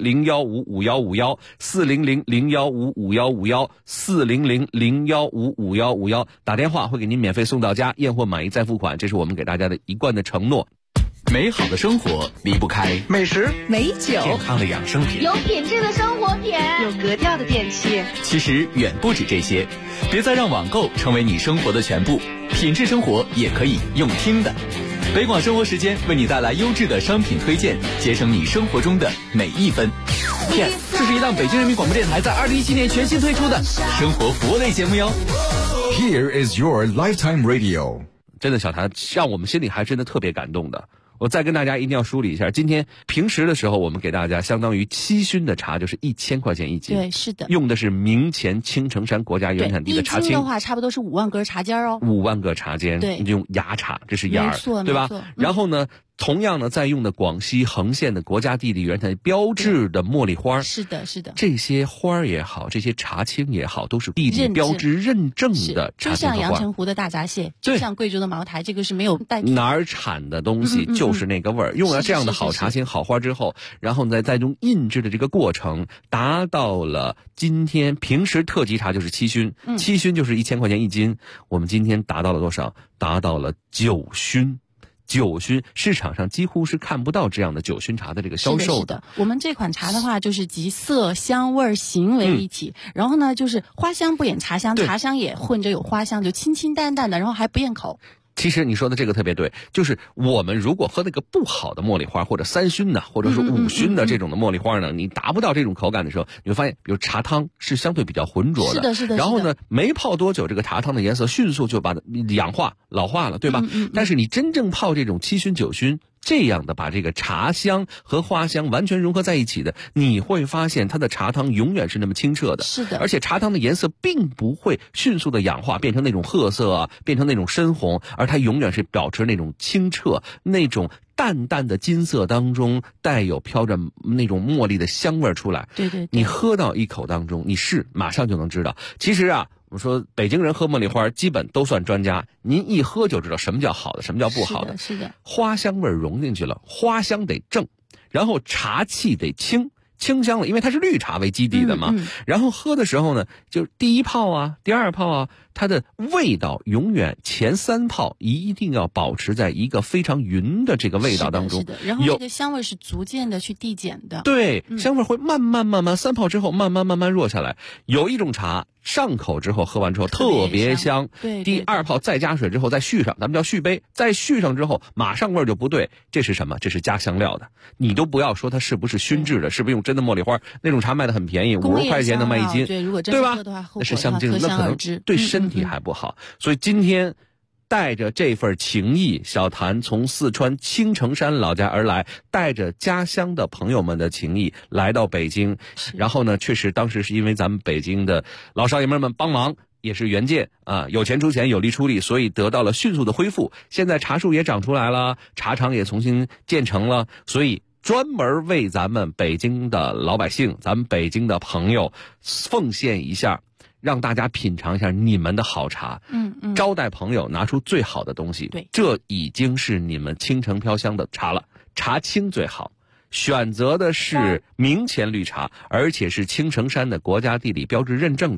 400-015-5151，400-015-5151，400-015-5151，打电话会给您免费送到家，验货满意再付款，这是我们给大家的一贯的承诺。 美好的生活离不开美食、 美酒、 健康的养生品、 有品质的生活品、 有格调的电器。 其实远不止这些，别再让网购成为你生活的全部，品质生活也可以用听的。北广生活时间为你带来优质的商品推荐，节省你生活中的每一分。 Yes， 这是一档北京人民广播电台在2017年全新推出的生活服务类节目哟。 Here is your lifetime radio。 真的，小谭让我们心里还真的特别感动的。我再跟大家一定要梳理一下，今天平时的时候我们给大家相当于7熏的茶就是1000块钱1斤。 对，是的， 用的是明前青城山国家原产地的茶青。 1斤的话差不多是5万根茶尖哦。 5万个茶尖， 对， 用芽茶，这是芽，对吧？然后呢，同样呢，在用的广西横县的国家地理原产地标志的茉莉花。 是的。 这些花也好，这些茶青也好，都是地理标志认证的茶青和花。 就像阳澄湖的大闸蟹，就像贵州的茅台，这个是没有代替。 哪儿产的东西就是那个味儿。用了这样的好茶青、好花之后，然后再用印制的这个过程，达到了今天平时特级茶就是7熏，7熏就是1000块钱1斤。我们今天达到了多少？达到了9熏。9熏市场上几乎是看不到这样的9熏茶的这个销售的。 我们这款茶的话，就是集色香味形为一体，然后呢，就是花香不掩茶香，茶香也混着有花香，就清清淡淡的，然后还不厌口。 其实你说的这个特别对，就是我们如果喝那个不好的茉莉花，或者3熏的，或者是5熏的这种的茉莉花呢，你达不到这种口感的时候，你会发现，比如茶汤是相对比较浑浊的， 是的。 然后呢，没泡多久，这个茶汤的颜色迅速就把它氧化、老化了，对吧？但是你真正泡这种7熏、9熏。这样的把这个茶香和花香完全融合在一起的，你会发现它的茶汤永远是那么清澈的。 是的， 而且茶汤的颜色并不会迅速的氧化变成那种褐色啊，变成那种深红，而它永远是保持那种清澈，那种淡淡的金色当中带有飘着那种茉莉的香味出来。 对， 你喝到一口当中，你马上就能知道。其实啊，我说北京人喝茉莉花基本都算专家，您一喝就知道什么叫好的，什么叫不好的。 是的， 花香味融进去了，花香得正，然后茶气得清香了，因为它是绿茶为基底的嘛。然后喝的时候呢，就第一泡啊，第二泡啊，它的味道永远前3泡一定要保持在一个非常匀的这个味道当中。 是的，然后这个香味是逐渐的去递减的。 对，香味会慢慢3泡之后慢慢弱下来。有一种茶上口之后喝完之后特别香， 对， 第2泡再加水之后再续上，咱们叫续杯，再续上之后马上味儿就不对，这是什么？这是加香料的。你都不要说它是不是熏制的，是不是用真的茉莉花，那种茶卖的很便宜，50块钱能卖1斤， 对，如果真对吧？ 喝的话， 那是香精，那可能对身体还不好。所以今天带着这份情谊，小谭从四川青城山老家而来，带着家乡的朋友们的情谊来到北京。然后呢，确实当时是因为咱们北京的老少爷们帮忙，也是援建啊，有钱出钱，有力出力，所以得到了迅速的恢复。现在茶树也长出来了，茶厂也重新建成了，所以专门为咱们北京的老百姓，咱们北京的朋友奉献一下，让大家品尝一下你们的好茶。招待朋友拿出最好的东西。 对， 这已经是你们倾城飘香的茶了。茶青最好，选择的是明前绿茶，而且是青城山的国家地理标志认证的。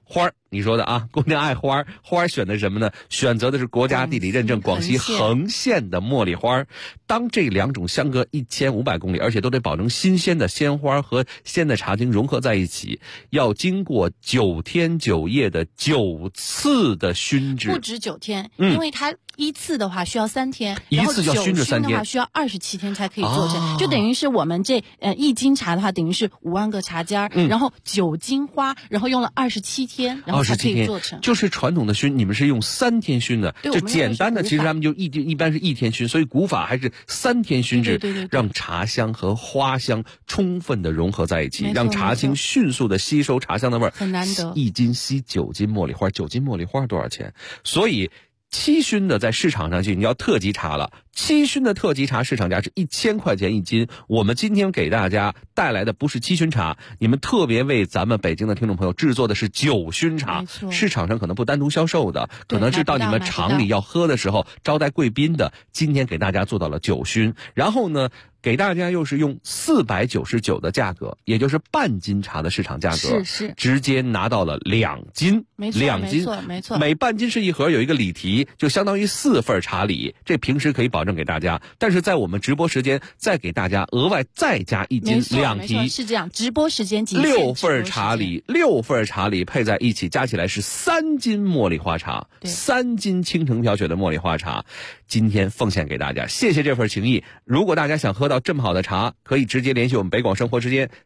花儿，你说的啊，姑娘爱花儿，花儿选的什么呢？选择的是国家地理认证广西横县的茉莉花。当这2种相隔1500公里，而且都得保证新鲜的鲜花和鲜的茶精融合在一起，要经过9天9夜的9次的熏制， 不止9天，因为它一次的话需要3天， 一次要熏制3天， 然后9熏的话需要27天才可以做成，就等于是我们这1斤茶的话，等于是5万个茶尖，然后9斤花，然后用了27天，然后才可以做成。 就是传统的熏，你们是用3天熏的，就简单的其实他们就一般是1天熏，所以古法还是3天熏制， 对， 让茶香和花香充分的融合在一起，让茶青迅速的吸收茶香的味儿， 很难得。 1斤吸9斤茉莉花，9斤茉莉花多少钱？所以7熏的在市场上去，你要特级茶了。7熏的特级茶市场价是1000块钱1斤。我们今天给大家带来的不是7熏茶，你们特别为咱们北京的听众朋友制作的是9熏茶，市场上可能不单独销售的，可能是到你们厂里要喝的时候招待贵宾的。今天给大家做到了9熏，然后呢，给大家又是用499的价格，也就是半斤茶的市场价格， 是直接拿到了2斤，2斤， 没错， 每半斤是一盒，有一个礼题，就相当于4份茶礼，这平时可以保证给大家，但是在我们直播时间再给大家额外再加1斤2提， 是这样，直播时间 6份茶礼配在一起，加起来是3斤茉莉花茶，3斤倾城飘雪的茉莉花茶，今天奉献给大家，谢谢这份情谊。如果大家想喝到这么好的茶，可以直接联系我们北广生活时间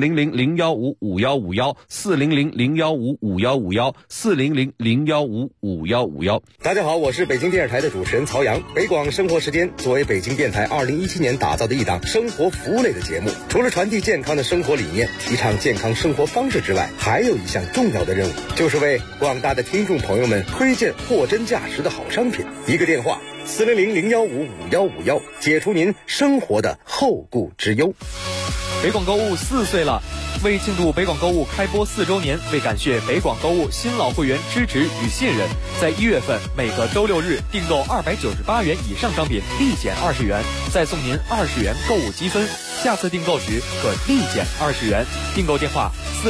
400-015-5151，400-015-5151，400-015-5151。 大家好，我是北京电视台的主持人曹阳。北广生活时间作为北京电台2017年打造的一档生活服务类的节目，除了传递健康的生活理念，提倡健康生活方式之外，还有一项重要的任务，就是为广大的听众朋友们推荐货真价实的好商品。一个电话400-015-5151，解除您生活的后顾之忧。 北广购物4岁了，为庆祝北广购物开播4周年，为感谢北广购物新老会员支持与信任，在1月份每个周6日订购298元以上商品立减20元，再送您20元购物积分，下次订购时可立减20元。订购电话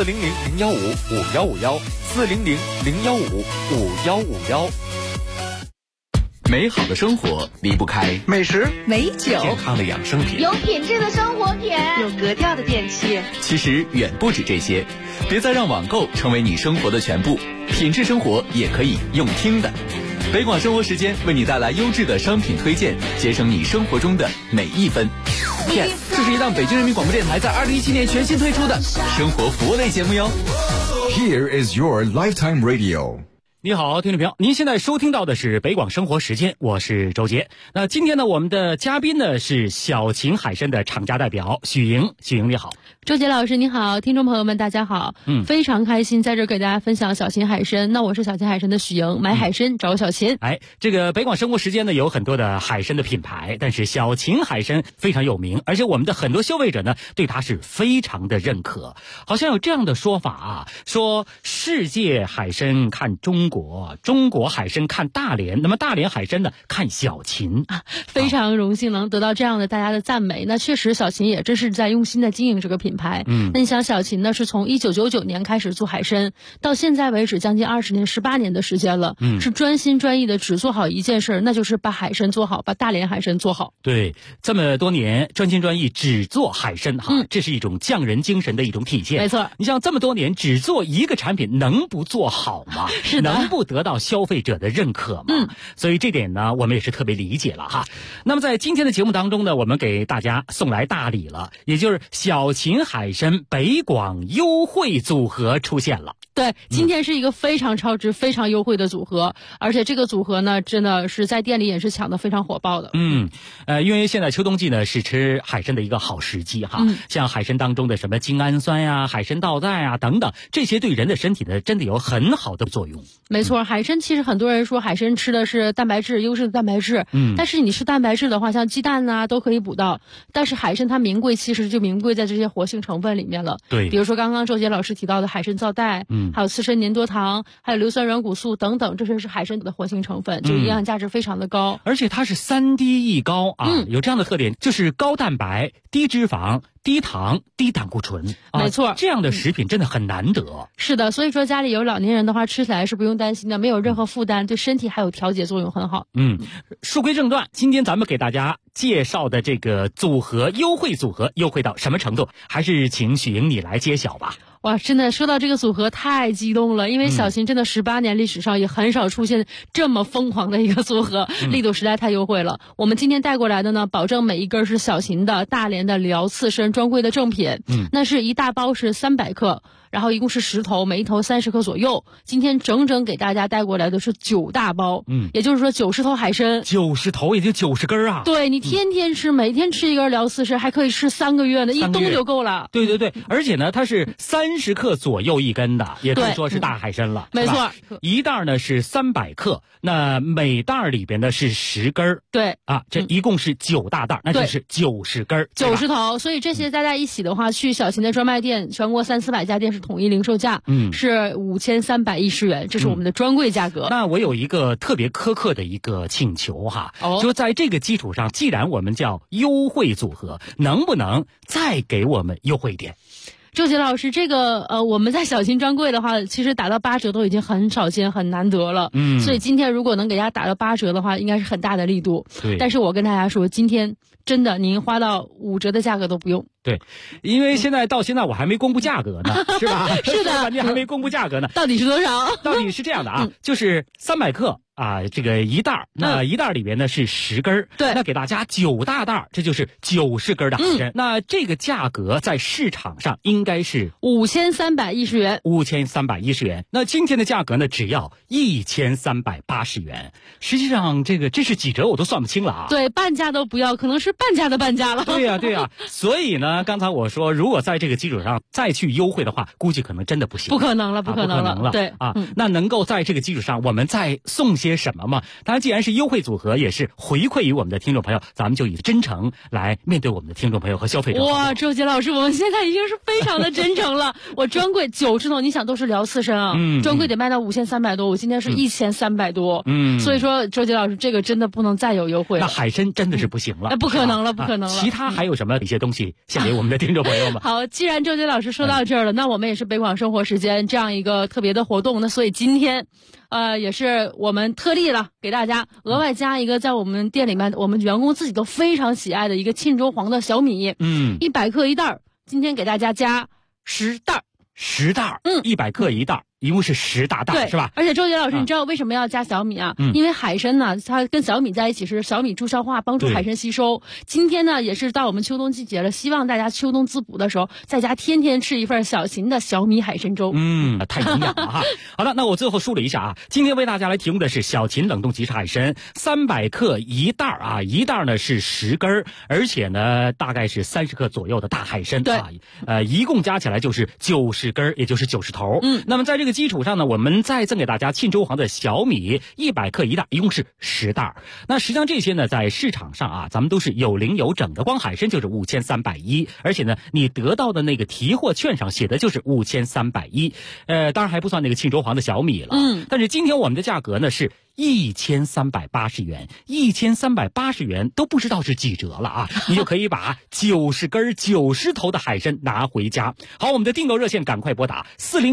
400-015-5151，400-015-5151。 美好的生活离不开美食、 美酒、 健康的养生品， 有品质的生活品，有格调的电器。 其实远不止这些，别再让网购成为你生活的全部，品质生活也可以用听的。北广生活时间为你带来优质的商品推荐，节省你生活中的每一分。 Yes， 这是一档北京人民广播电台在2017年全新推出的生活服务类节目哟。 Here is your lifetime radio。 你好，听众朋友，您现在收听到的是北广生活时间，我是周杰。那今天呢，我们的嘉宾呢是小秦海参的厂家代表许莹。许莹你好。 周杰老师你好，听众朋友们大家好。非常开心在这给大家分享小秦海参。那我是小秦海参的许莹，买海参找小秦。 这个北广生活时间呢有很多的海参的品牌，但是小秦海参非常有名，而且我们的很多消费者呢对它是非常的认可。好像有这样的说法啊，说世界海参看中国，中国海参看大连，那么大连海参呢看小秦啊。非常荣幸能得到这样的大家的赞美。那确实小秦也真是在用心的经营这个品牌。那你想小秦呢是从1999年开始做海参，到现在为止将近20年18年的时间了，是专心专意的只做好一件事，那就是把海参做好，把大连海参做好。 对，这么多年专心专意只做海参哈，这是一种匠人精神的一种体现。 没错， 你像这么多年只做一个产品，能不做好吗？ 是的， 能不得到消费者的认可吗？所以这点呢我们也是特别理解了哈。那么在今天的节目当中呢，我们给大家送来大礼了，也就是小秦海参北广优惠组合出现了。 对，今天是一个非常超值非常优惠的组合，而且这个组合呢真的是在店里也是抢得非常火爆的。 因为现在秋冬季呢是吃海参的一个好时机哈。像海参当中的什么精氨酸呀、海参皂苷啊等等，这些对人的身体呢真的有很好的作用。 没错，海参其实很多人说海参吃的是蛋白质，优质的蛋白质。但是你吃蛋白质的话，像鸡蛋啊都可以补到，但是海参它名贵其实就名贵在这些活性成分里面了。 对， 比如说刚刚周杰老师提到的海参皂苷，还有刺身粘多糖，还有硫酸软骨素等等，这些是海参的活性成分，就营养价值非常的高。 而且它是3低1高啊，有这样的特点，就是高蛋白、低脂肪、 低糖、低胆固醇， 没错， 这样的食品真的很难得。 是的，所以说家里有老年人的话，吃起来是不用担心的，没有任何负担，对身体还有调节作用很好。 书归正传，今天咱们给大家介绍的这个组合优惠组合优惠到什么程度，还是请许莹你来揭晓吧。 哇，真的说到这个组合太激动了，因为小秦真的18年历史上也很少出现这么疯狂的一个组合，力度实在太优惠了。我们今天带过来的呢，保证每一根是小秦的大连的辽刺参专柜的正品，那是一大包是300克。然后一共是10头，每一头30克左右。今天整整给大家带过来的是9大包，也就是说90头海参 ，90头也就90根啊。 对，你天天吃，每天吃一根辽刺参，还可以吃3个月呢，一冬就够了。 对对对，而且呢，它是30克左右一根的，也可以说是大海参了。 没错， 一袋呢是300克，那每袋里边呢是10根。 对啊，这一共是9大袋，那就是90根 ，90头。所以这些大家一起的话，去小秦的专卖店，全国300-400家店是统一零售价，是5310元，这是我们的专柜价格。 那我有一个特别苛刻的一个请求哈，就在这个基础上，既然我们叫优惠组合，能不能再给我们优惠一点？ 周杰老师，这个我们在小秦专柜的话，其实打到8折都已经很少见、很难得了。所以今天如果能给大家打到8折的话，应该是很大的力度。 对， 但是我跟大家说，今天真的您花到5折的价格都不用。 对，因为到现在我还没公布价格呢，是吧？ 是的， 反正还没公布价格呢。 到底是多少？ 到底是这样的啊，就是300克。这个一袋，那一袋里边呢是10根， 对， 那给大家9大袋，这就是90根的海参。那这个价格在市场上应该是 5310元 ，5310元。那今天的价格呢，只要1380元。实际上，这是几折我都算不清了啊。 对，半价都不要，可能是半价的半价了。 对呀。所以呢，刚才我说，如果在这个基础上再去优惠的话，估计可能真的不行。 不可能了。对啊，那能够在这个基础上，我们再送些什么嘛？当然，既然是优惠组合，也是回馈于我们的听众朋友，咱们就以真诚来面对我们的听众朋友和消费者。 哇，周杰老师，我们现在已经是非常的真诚了。我专柜90头，你想都是辽刺参啊，专柜得卖到5300多，我今天是1300多，所以说周杰老师这个真的不能再有优惠了。 那海参真的是不行了， 不可能了。 其他还有什么一些东西献给我们的听众朋友们？ 好，既然周杰老师说到这儿了，那我们也是北广生活时间这样一个特别的活动，那所以今天。也是我们特例了，给大家额外加一个在我们店里面我们员工自己都非常喜爱的一个沁州黄的小米，100克一袋，今天给大家加10袋 ，10袋，100克一袋。一共是10大袋，是吧？ 而且周杰老师，你知道为什么要加小米啊？因为海参呢，它跟小米在一起是小米助消化，帮助海参吸收。今天呢，也是到我们秋冬季节了，希望大家秋冬滋补的时候，在家天天吃一份小秦的小米海参粥。 太营养了哈。好的，那我最后梳理一下啊，今天为大家来提供的是小秦冷冻即食海参300克一袋啊，一袋呢是10根，而且呢大概是30克左右的大海参啊，一共加起来就是90根，也就是90头。那么在这个基础上呢，我们再赠给大家沁州黄的小米100克一袋，一共是10袋。那实际上这些呢，在市场上啊，咱们都是有零有整的，光海参就是5310，而且呢，你得到的那个提货券上写的就是5310，当然还不算那个沁州黄的小米了。但是今天我们的价格呢是1380元，1380元都不知道是几折了啊！你就可以把90根90头的海参拿回家。好，我们的订购热线赶快拨打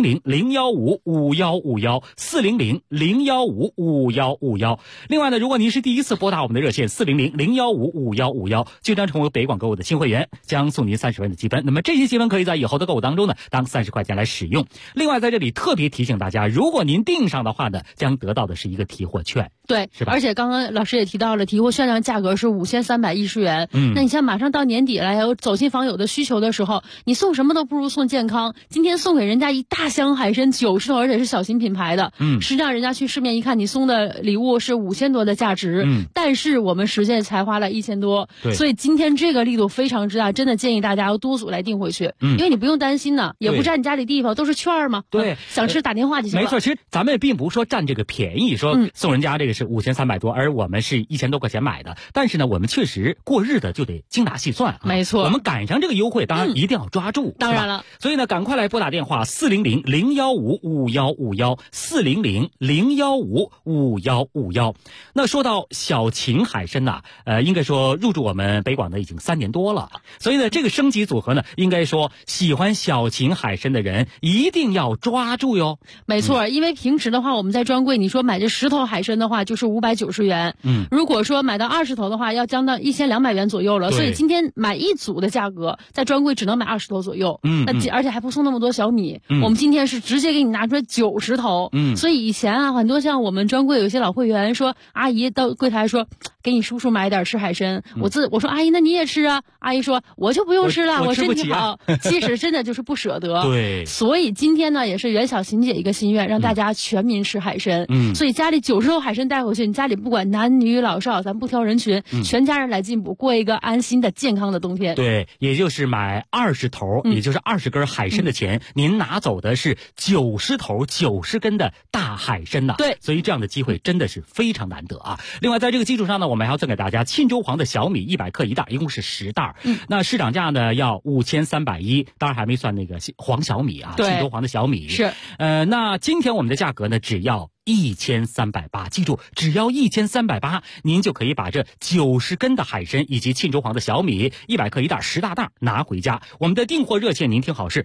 400-015-5151，400-015-5151。另外呢，如果您是第一次拨打我们的热线400-015-5151，就将成为北广购物的新会员，将送您30元的积分。那么这些积分可以在以后的购物当中呢，当30块钱来使用。另外在这里特别提醒大家，如果您订上的话呢，将得到的是一个提货券。 对， 是吧？ 而且刚刚老师也提到了，提货券上价格是5310元。那你像马上到年底了，有走亲访友的需求的时候，你送什么都不如送健康。今天送给人家一大箱海参90头，而且是小秦品牌的。实际上人家去市面一看，你送的礼物是5000多的价值。但是我们实际才花了1000多。所以今天这个力度非常之大，真的建议大家要多组来订回去。因为你不用担心呢，也不占你家里地方，都是券嘛。 对， 想吃打电话就行了。 没错，其实咱们并不是说占这个便宜，说送人家这个是5300多，而我们是1000多块钱买的。但是呢，我们确实过日子就得精打细算啊。 没错， 我们赶上这个优惠，当然一定要抓住。 当然了， 所以呢，赶快来拨打电话400-015-5151，400-015-5151。那说到小秦海参呐，应该说入驻我们北广呢已经3年多了。所以呢，这个升级组合呢，应该说喜欢小秦海参的人一定要抓住哟。 没错，因为平时的话，我们在专柜你说买这10头海参的话，就是590元。如果说买到20头的话，要将到1200元左右了。所以今天买一组的价格，在专柜只能买20头左右。而且还不送那么多小米。我们今天是直接给你拿出来90头。所以以前啊，很多像我们专柜有些老会员说，阿姨到柜台说，给你叔叔买点吃海参。我说阿姨，那你也吃啊？阿姨说我就不用吃了，我身体好。其实真的就是不舍得。 对。 所以今天呢，也是袁小琴姐一个心愿，让大家全民吃海参。所以家里90头海参带回去，你家里不管男女老少，咱不挑人群，全家人来进补，过一个安心的健康的冬天。 对，也就是买20头，也就是20根海参的钱，您拿走的是90头90根的大海参呐。 对， 所以这样的机会真的是非常难得啊。另外，在这个基础上呢，我们还要赠给大家沁州黄的小米100克1袋，一共是10袋。那市场价呢要5310，当然还没算那个黄小米啊，沁州黄的小米是。 那今天我们的价格呢，只要1380，记住，只要1380，您就可以把这90根的海参以及沁州黄的小米100克1袋10大袋拿回家。我们的订货热线您听好是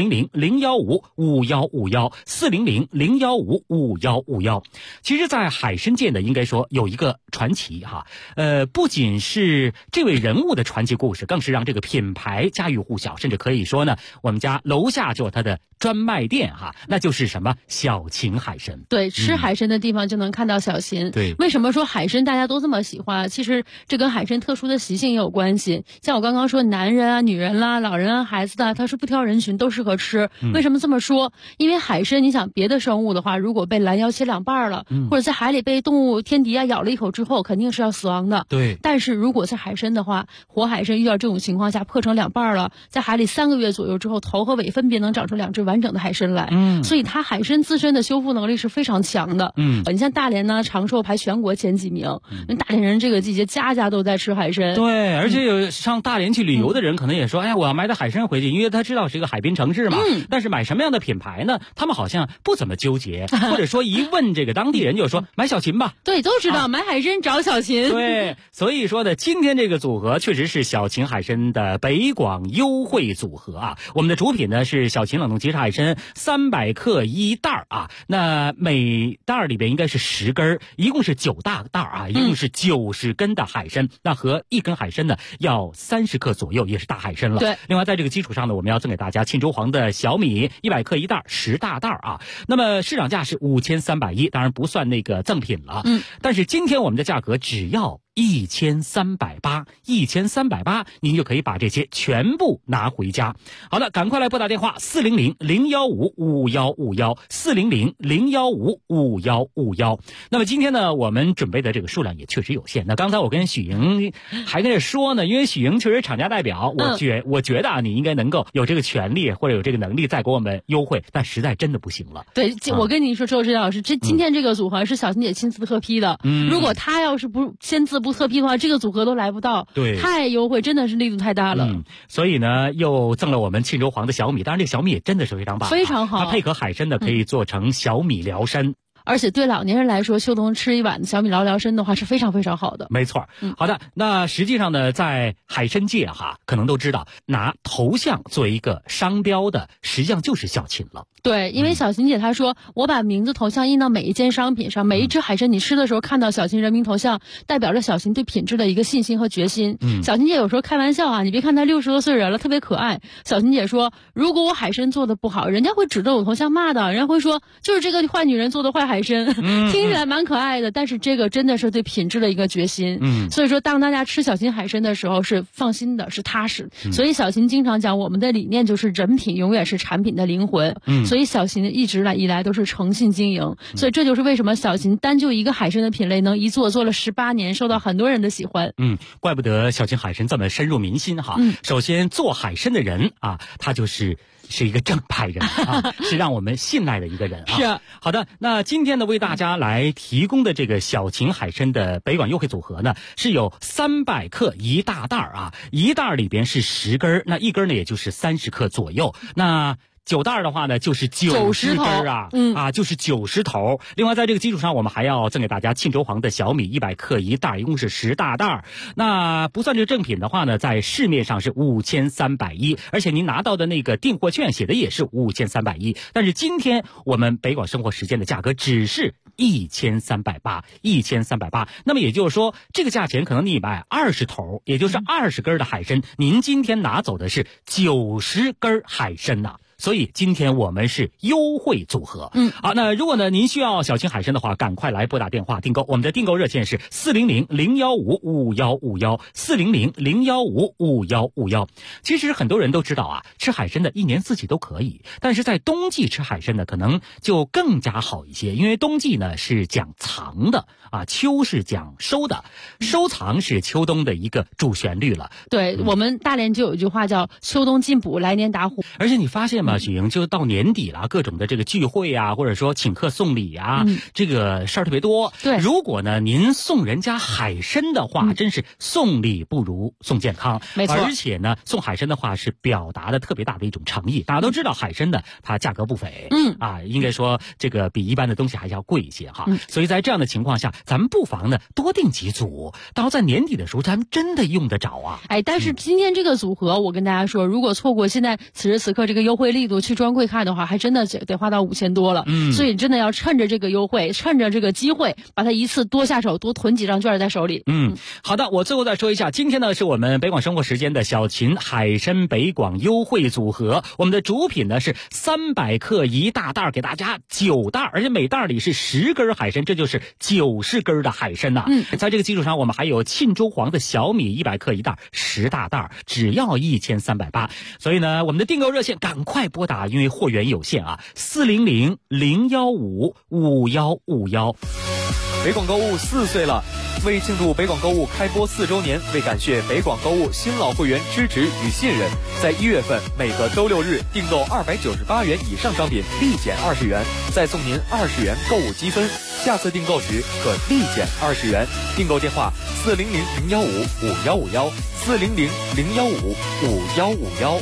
400-015-5151，400-015-5151。其实在海参界呢，应该说有一个传奇哈，不仅是这位人物的传奇故事，更是让这个品牌家喻户晓，甚至可以说呢，我们家楼下就有它的专卖店哈，那就是什么小秦海参。 对，吃海参的地方就能看到小秦。 对， 为什么说海参大家都这么喜欢？其实这跟海参特殊的习性也有关系。像我刚刚说，男人啊、女人啦、老人啊、孩子的，他是不挑人群，都适合吃。为什么这么说？因为海参，你想别的生物的话，如果被拦腰切2半了，或者在海里被动物天敌啊咬了一口之后，肯定是要死亡的。 对。 但是如果是海参的话，活海参遇到这种情况下破成2半了，在海里3个月左右之后，头和尾分别能长出2只完整的海参来。所以它海参自身的修复能力是非常强的。你像大连呢，长寿排全国前几名。大连人这个季节家家都在吃海参。 对，而且有上大连去旅游的人可能也说，哎呀，我要买点海参回去，因为他知道是一个海滨城市嘛。但是买什么样的品牌呢？他们好像不怎么纠结，或者说一问这个当地人就说买小秦吧。 对，都知道买海参找小秦。 对，所以说呢，今天这个组合确实是小秦海参的北广优惠组合啊。我们的主品呢是小秦冷冻即食海参300克1袋啊，那每袋里边应该是10根，一共是9大袋啊，一共是90根的海参。那和1根海参呢要30克左右，也是大海参了。 对。 另外在这个基础上呢，我们要赠给大家沁州黄的小米100克1袋10大袋啊。那么市场价是5310，当然不算那个赠品了。但是今天我们的价格只要1380，1380，您就可以把这些全部拿回家。好的，赶快来拨打电话400-015-5151，400-015-5151。那么今天呢，我们准备的这个数量也确实有限。那刚才我跟许莹还跟这说呢，因为许莹确实厂家代表，我觉得啊，你应该能够有这个权利或者有这个能力再给我们优惠，但实在真的不行了。 对，我跟你说，周志老师，今天这个组合是小秦姐亲自特批的。如果他要是不签字不特批的话，这个组合都来不到。 对， 太优惠，真的是力度太大了。 所以呢，又赠了我们沁州黄的小米，当然这个小米也真的是非常棒， 非常好。 它配合海参呢，可以做成小米辽参。 而且对老年人来说，秋冬吃一碗小米辽参的话是非常非常好的。 没错。好的，那实际上呢，在海参界哈，可能都知道拿头像作为一个商标的，实际上就是小秦了。 对，因为小秦姐她说，我把名字头像印到每一件商品上，每一只海参你吃的时候看到小秦人民头像，代表着小秦对品质的一个信心和决心。小秦姐有时候开玩笑啊，你别看她60多岁人了，特别可爱。小秦姐说，如果我海参做的不好，人家会指着我头像骂的，人家会说就是这个坏女人做的坏海参。听起来蛮可爱的，但是这个真的是对品质的一个决心。所以说当大家吃小秦海参的时候是放心的，是踏实。所以小秦经常讲，我们的理念就是人品永远是产品的灵魂。所以小秦一直以来都是诚信经营。所以这就是为什么小秦单就一个海参的品类能一做了18年，受到很多人的喜欢。 怪不得小秦海参这么深入民心哈。首先做海参的人啊，他就是是一个正派人啊，是让我们信赖的一个人啊。 是啊。 好的，那今天呢，为大家来提供的这个小秦海参的北广优惠组合呢，是有300克1大袋啊，一袋里边是10根，那一根呢也就是30克左右。那9袋的话呢，就是90根啊，就是90头。另外，在这个基础上，我们还要赠给大家沁州黄的小米100克1袋，一共是10大袋。那不算这个正品的话呢，在市面上是5310，而且您拿到的那个订货券写的也是5310。但是今天我们北广生活时间的价格只是1380，1380。那么也就是说，这个价钱可能你买20头，也就是20根的海参，您今天拿走的是90根海参呐。所以今天我们是优惠组合。好，那如果呢您需要小秦海参的话，赶快来拨打电话订购。我们的订购热线是400-015-5151，400-015-5151。其实很多人都知道啊，吃海参的一年四季都可以，但是在冬季吃海参呢，可能就更加好一些，因为冬季呢是讲藏的啊，秋是讲收的，收藏是秋冬的一个主旋律了。 对，我们大连就有一句话叫秋冬进补，来年打虎。 而且你发现许莹，就到年底了，各种的这个聚会啊，或者说请客送礼啊，这个事儿特别多。 对， 如果呢您送人家海参的话，真是送礼不如送健康。 没错， 而且呢送海参的话是表达的特别大的一种诚意。大家都知道海参呢它价格不菲，应该说这个比一般的东西还要贵一些哈。所以在这样的情况下，咱们不妨呢多订几组，到在年底的时候咱们真的用得着啊。 但是今天这个组合，我跟大家说，如果错过现在此时此刻这个优惠力度去专柜看的话，还真的得花到5000多了。所以真的要趁着这个优惠，趁着这个机会，把它一次多下手，多囤几张券在手里。 好的，我最后再说一下，今天呢是我们北广生活时间的小秦海参北广优惠组合，我们的主品呢是300克1大袋，给大家9袋，而且每袋里是10根海参，这就是90根的海参呐。在这个基础上，我们还有沁州黄的小米100克1袋，10大袋，只要1380。所以呢，我们的订购热线赶快拨打，因为货源有限啊，400-015-5151。 北广购物4岁了，为庆祝北广购物开播4周年，为感谢北广购物新老会员支持与信任，在1月份每个周6日订购298元以上商品立减20元，再送您20元购物积分，下次订购时可立减20元。订购电话400-015-5151，400-015-5151。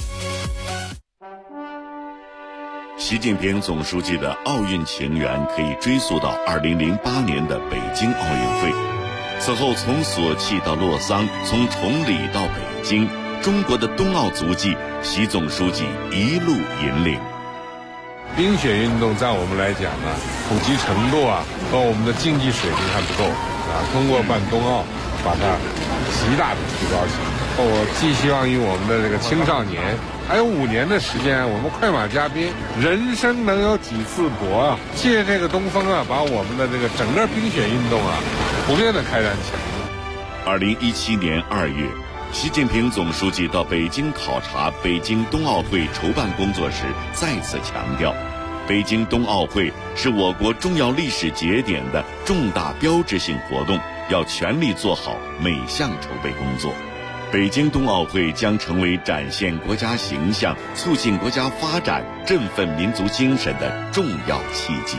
习近平总书记的奥运情缘可以追溯到2008年的北京奥运会。此后从索契到洛桑，从崇礼到北京，中国的冬奥足迹，习总书记一路引领。 冰雪运动在我们来讲呢，普及程度和我们的竞技水平还不够通过办冬奥，把它极大的提高起来。我寄希望于我们的这个青少年，还有5年的时间，我们快马加鞭，人生能有几次搏借这个东风把我们的这个整个冰雪运动普遍的开展起来。 2017年2月，习近平总书记到北京考察北京冬奥会筹办工作时，再次强调，北京冬奥会是我国重要历史节点的重大标志性活动，要全力做好每项筹备工作。北京冬奥会将成为展现国家形象、促进国家发展、振奋民族精神的重要契机。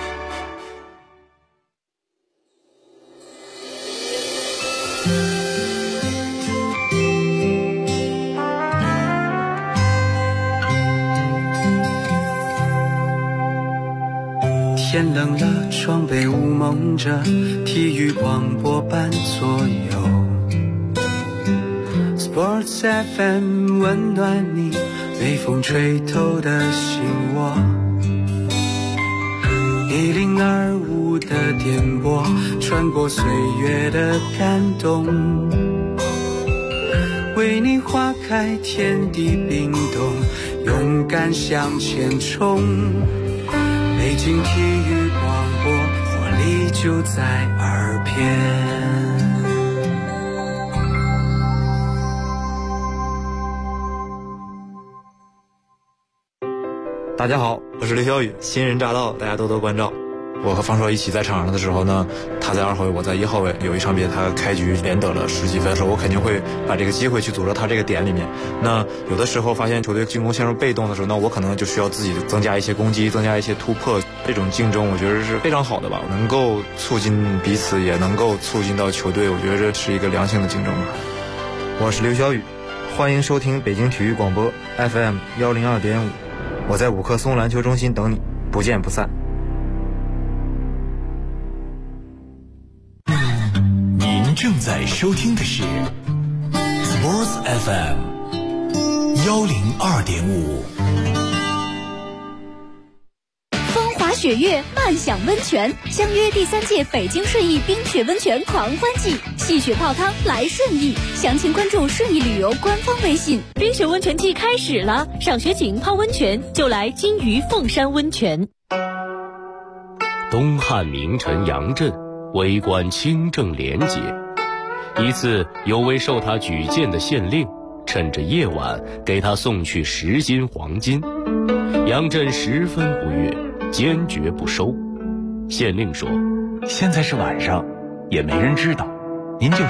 天冷了，窗被雾蒙着，体育广播伴左右。Sports FM 温暖你，被风吹透的心窝。1025的电波，穿过岁月的感动，为你划开天地冰冻，勇敢向前冲。北京体育广播，活力就在耳边。 大家好，我是刘晓宇，新人驾到，大家多多关照。 我和方硕一起在场上的时候呢，他在2号位，我在1号位，有一场比赛他开局连得了10几分的时候，我肯定会把这个机会去组织他这个点里面。那有的时候发现球队进攻陷入被动的时候，那我可能就需要自己增加一些攻击，增加一些突破。这种竞争我觉得是非常好的吧，能够促进彼此，也能够促进到球队，我觉得这是一个良性的竞争吧。我是刘小雨，欢迎收听北京体育广播 FM 102.5，我在5棵松篮球中心等你，不见不散。 您正在收听的是 Sports FM 102.5。 风华雪月，漫享温泉，相约第3届北京顺义冰雪温泉狂欢季，戏雪泡汤来顺义，详情关注顺义旅游官方微信。 冰雪温泉季开始了，赏雪景泡温泉就来金鱼凤山温泉。 东汉名臣杨震为官清正廉洁，一次有位受他举荐的县令趁着夜晚给他送去10斤黄金，杨震十分不悦，坚决不收。县令说：“ 现在是晚上，也没人知道，您就